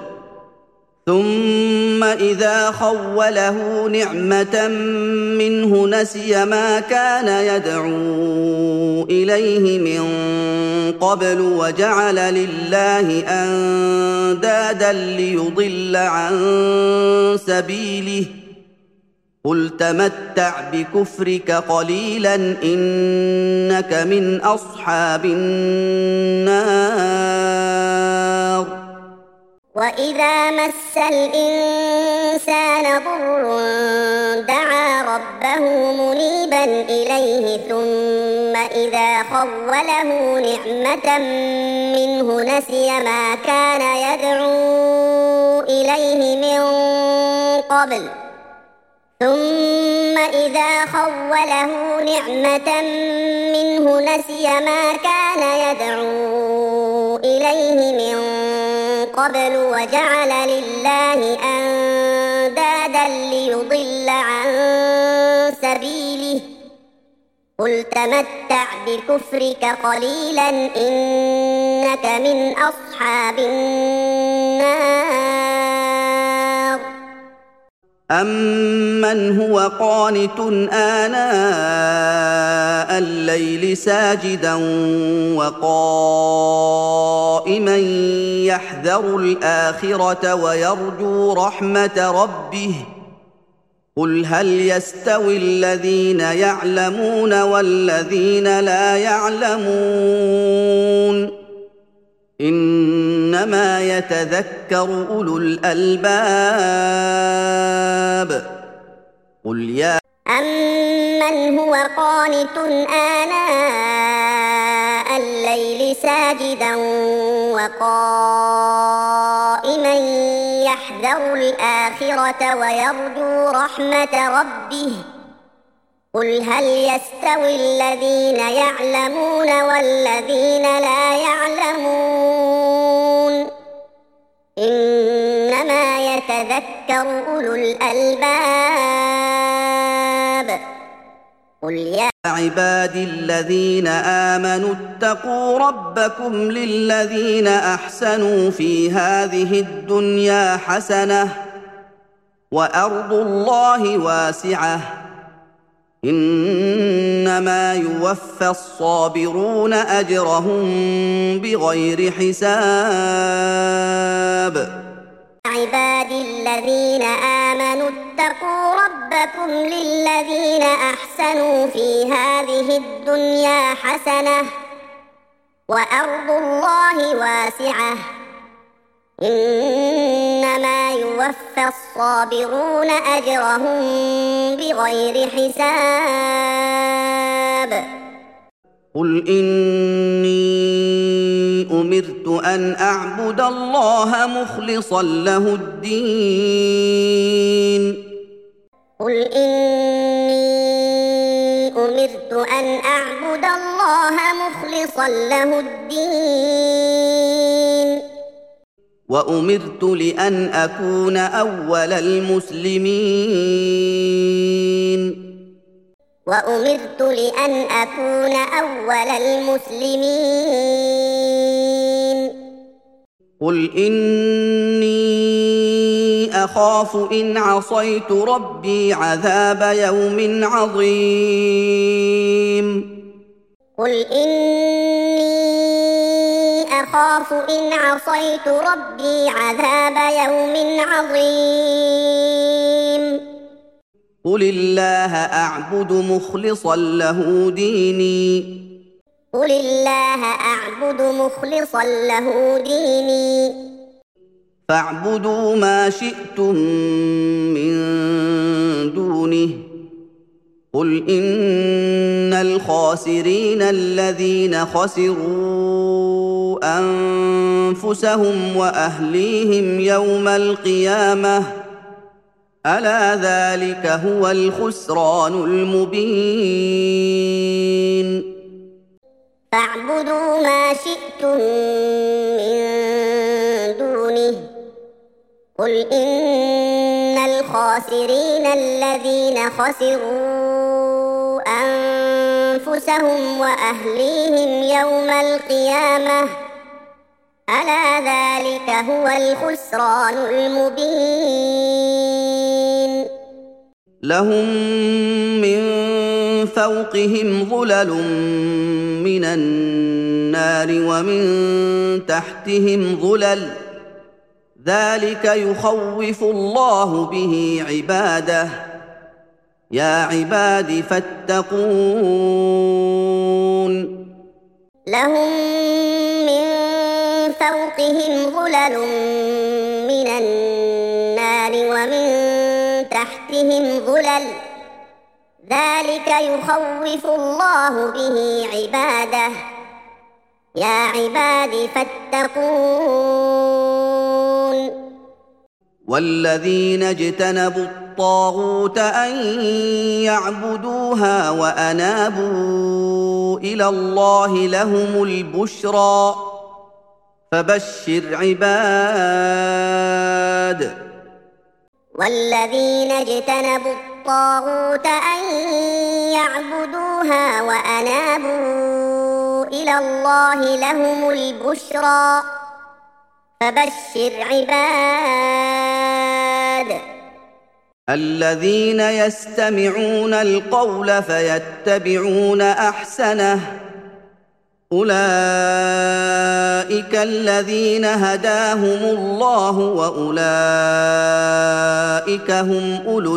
ثم إذا خوله نعمة منه نسي ما كان يدعو إليه من قبل وجعل لله أندادا ليضل عن سبيله قل تمتع بكفرك قليلا إنك من أصحاب النار وإذا مس الإنسان ضر دعا ربه منيبا إليه ثم إذا خوله نعمة منه نسي ما كان يدعو إليه من قبل ثم إذا خوله نعمة منه نسي ما كان يدعو إليه من قبل وجعل لله أندادا ليضل عن سبيله قل تمتع بكفرك قليلا إنك من أصحاب النار أَمَّنْ هُوَ قَانِتٌ آنَاءَ اللَّيْلِ سَاجِدًا وَقَائِمًا يَحْذَرُ الْآخِرَةَ وَيَرْجُو رَحْمَةَ رَبِّهِ قُلْ هَلْ يَسْتَوِي الَّذِينَ يَعْلَمُونَ وَالَّذِينَ لَا يَعْلَمُونَ إنما يتذكر أولو الألباب قل يا أمن هو قانت آناء الليل ساجدا وقائما يحذر الآخرة ويرجو رحمة ربه قل هل يستوي الذين يعلمون والذين لا يعلمون إنما يتذكر أولو الألباب قل يا عبادي الذين آمنوا اتقوا ربكم للذين أحسنوا في هذه الدنيا حسنة وأرض الله واسعة إنما يوفى الصابرون أجرهم بغير حساب عبادي الذين آمنوا اتقوا ربكم للذين أحسنوا في هذه الدنيا حسنة وأرض الله واسعة إنما يوفى الصابرون أجرهم بغير حساب قل إني أمرت أن أعبد الله مخلصا له الدين قل إني أمرت أن أعبد الله مخلصا له الدين وأمرت لأن أكون أول المسلمين وأمرت لأن أكون أول المسلمين قل إني أخاف إن عصيت ربي عذاب يوم عظيم قل إني أخاف إن عصيت ربي عذاب يوم عظيم قل الله أعبد مخلصا له ديني قل الله أعبد مخلصا له ديني فاعبدوا ما شئتم من دونه قل إن الخاسرين الذين خسروا أنفسهم وأهليهم يوم القيامة ألا ذلك هو الخسران المبين فاعبدوا ما شئتم من دونه قل إن الخاسرين الذين خسروا أنفسهم وأهليهم يوم القيامة ألا ذلك هو الخسران المبين لهم من فوقهم ظلل من النار ومن تحتهم ظلل ذلك يخوف الله به عباده يا عباد فاتقون لهم من فوقهم ظلل من النار ومن تحتهم ظلل ذلك يخوف الله به عباده يا عباد فاتقون والذين اجتنبوا الطاغوت أن يعبدوها وأنابوا إلى الله لهم البشرى فبشر عباد والذين اجتنبوا الطاغوت أن يعبدوها وأنابوا إلى الله لهم البشرى فبشر عباد الذين يستمعون القول فيتبعون أحسنه أولئك الذين هداهم الله وأولئك هم أولو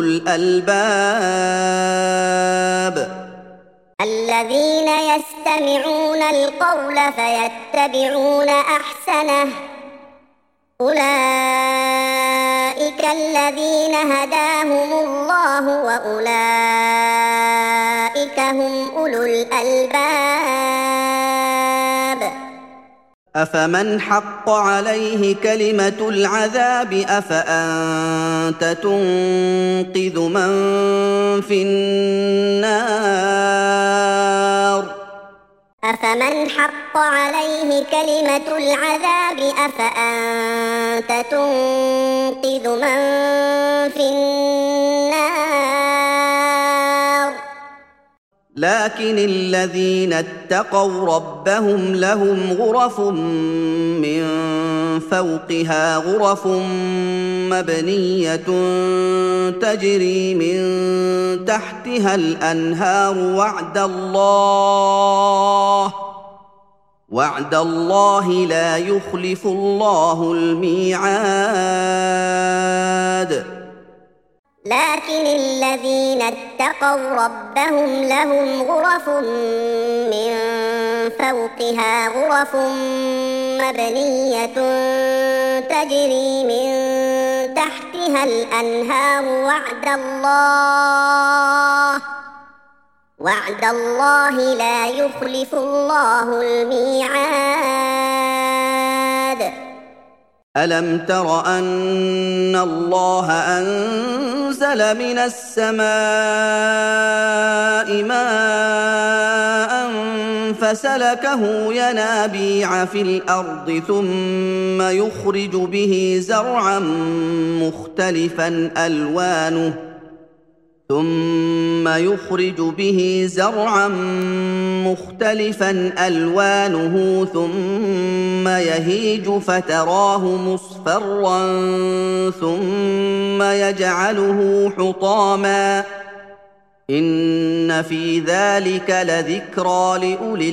الألباب الذين يستمعون القول فيتبعون أحسنه أولئك الذين هداهم الله وأولئك هم أولو الألباب أفمن حق عليه كلمة العذاب أفأنت تنقذ من في النار أفمن حق عليه كلمة العذاب أفأنت تنقذ من في النار لكن الذين اتقوا ربهم لهم غرف من فوقها غرف مبنية تجري من تحتها الأنهار وعد الله وعد الله لا يخلف الله الميعاد لكن الذين اتقوا ربهم لهم غرف من فوقها غرف مبنية تجري من تحتها الأنهار وعد الله وعد الله لا يخلف الله الميعاد ألم تر أن الله أنزل من السماء ماء فسلكه ينابيع في الأرض ثم يخرج به زرعا مختلفا ألوانه ثم يخرج به زرعا مختلفا ألوانه ثم يهيج فتراه مصفرا ثم يجعله حطاما إن في ذلك لذكرى لأولي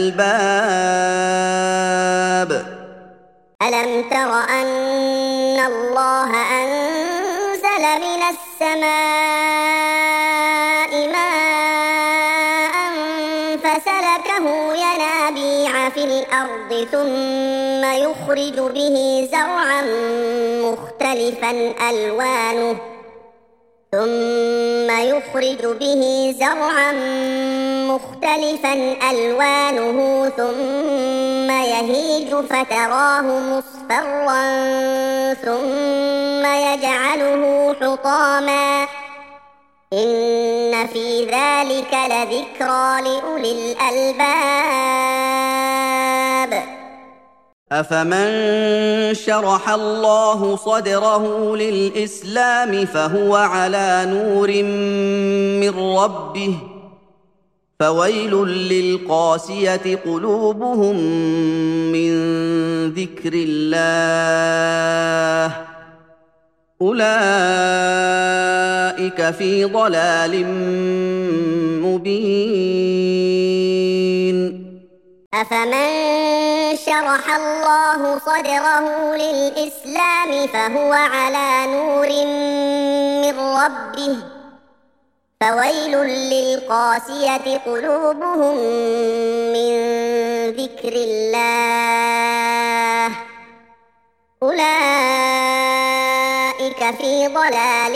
الألباب. ألم تر أن الله أنزل من السماء ماء فسلكه ينابيع في الأرض ثم يخرج به زرعا مختلفا ألوانه ثم يخرج به زرعا مختلفا ألوانه ثم يهيج فتراه مصفرا ثم يجعله حطاما إن في ذلك لذكرى لأولي الألباب. أفمن شرح الله صدره للإسلام فهو على نور من ربه فويل للقاسية قلوبهم من ذكر الله أولئك في ضلال مبين. أفمن شرح الله صدره للإسلام فهو على نور من ربه فويل للقاسية قلوبهم من ذكر الله أولئك في ضلال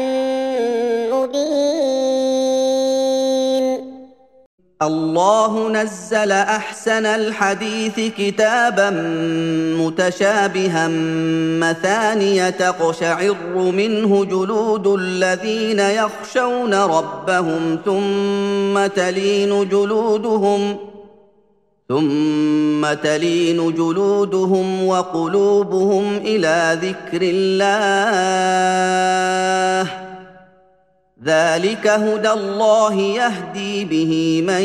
مبين. الله نزل أحسن الحديث كتابا متشابها مثانية تقشعر منه جلود الذين يخشون ربهم ثم تلين جلودهم ثم تلين جلودهم وقلوبهم إلى ذكر الله ذلك هدى الله يهدي به من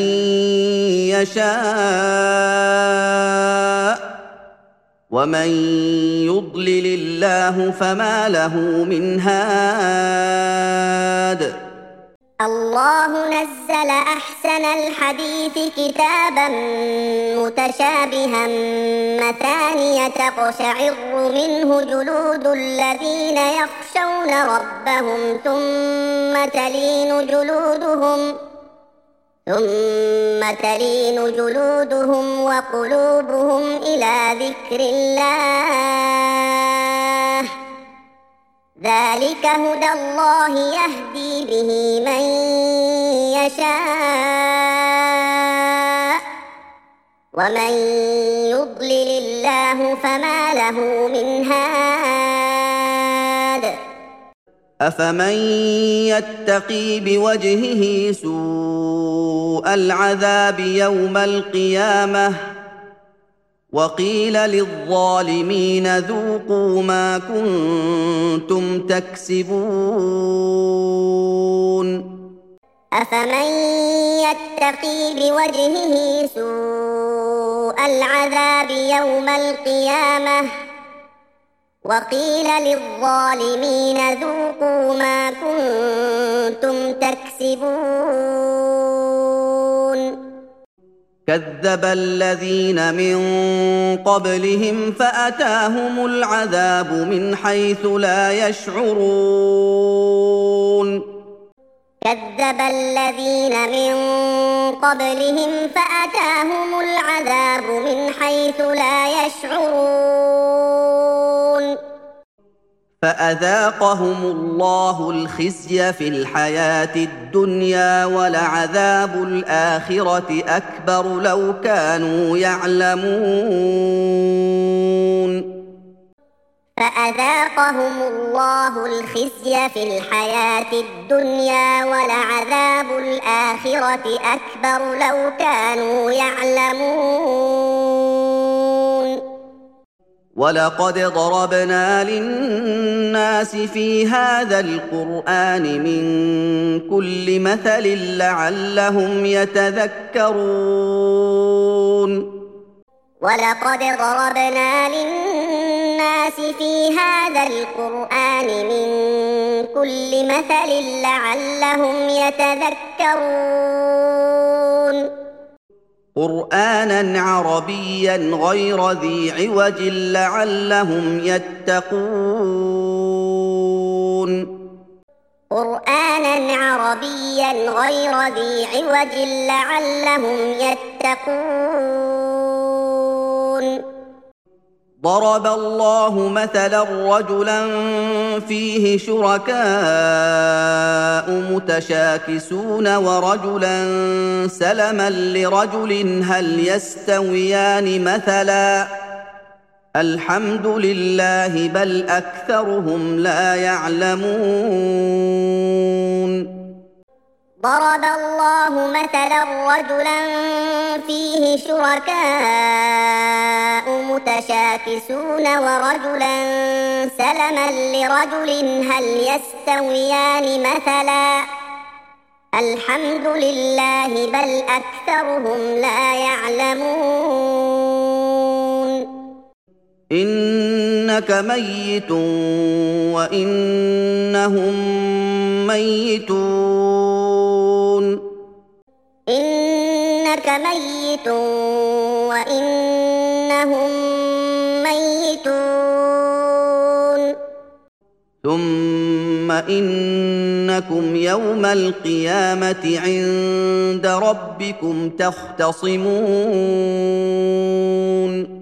يشاء ومن يضلل الله فما له من هاد. الله نزل أحسن الحديث كتابا متشابها مثانية تقشعر منه جلود الذين يخشون ربهم ثم تلين جلودهم ثم تلين جلودهم وقلوبهم إلى ذكر الله ذلك هدى الله يهدي به من يشاء ومن يضلل الله فما له من هاد. أفمن يتقي بوجهه سوء العذاب يوم القيامة وقيل للظالمين ذوقوا ما كنتم تكسبون. أفمن يتقي بوجهه سوء العذاب يوم القيامة وقيل للظالمين ذوقوا ما كنتم تكسبون. كذب الذين من قبلهم فأتاهم العذاب من حيث لا يشعرون. كذب الذين من قبلهم فأتاهم العذاب من حيث لا يشعرون. فأذاقهم الله الخزي في الحياة الدنيا ولعذاب الآخرة أكبر لو كانوا يعلمون. فأذاقهم الله الخزي في الحياة الدنيا ولعذاب الآخرة أكبر لو كانوا يعلمون. ولقد ضربنا للناس للناس في هذا القرآن من كل مثل لعلهم يتذكرون ولقد ضربنا للناس في هذا القرآن من كل مثل لعلهم يتذكرون قرآنا عربيا غير ذي عوج لعلهم يتقون قرآنا عربيا غير ذي عوج لعلهم يتقون ضرب الله مثلا رجلا فيه شركاء متشاكسون ورجلا سلما لرجل هل يستويان مثلا الحمد لله بل أكثرهم لا يعلمون ضرب الله مثلا رجلا فيه شركاء متشاكسون ورجلا سلما لرجل هل يستويان مثلا الحمد لله بل أكثرهم لا يعلمون إنك ميت وإنهم ميتون إنك ميت وإنهم ميتون ثم إنكم يوم القيامة عند ربكم تختصمون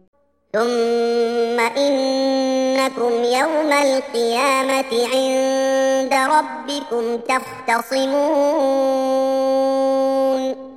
ثم إنكم يوم القيامة عند ربكم تختصمون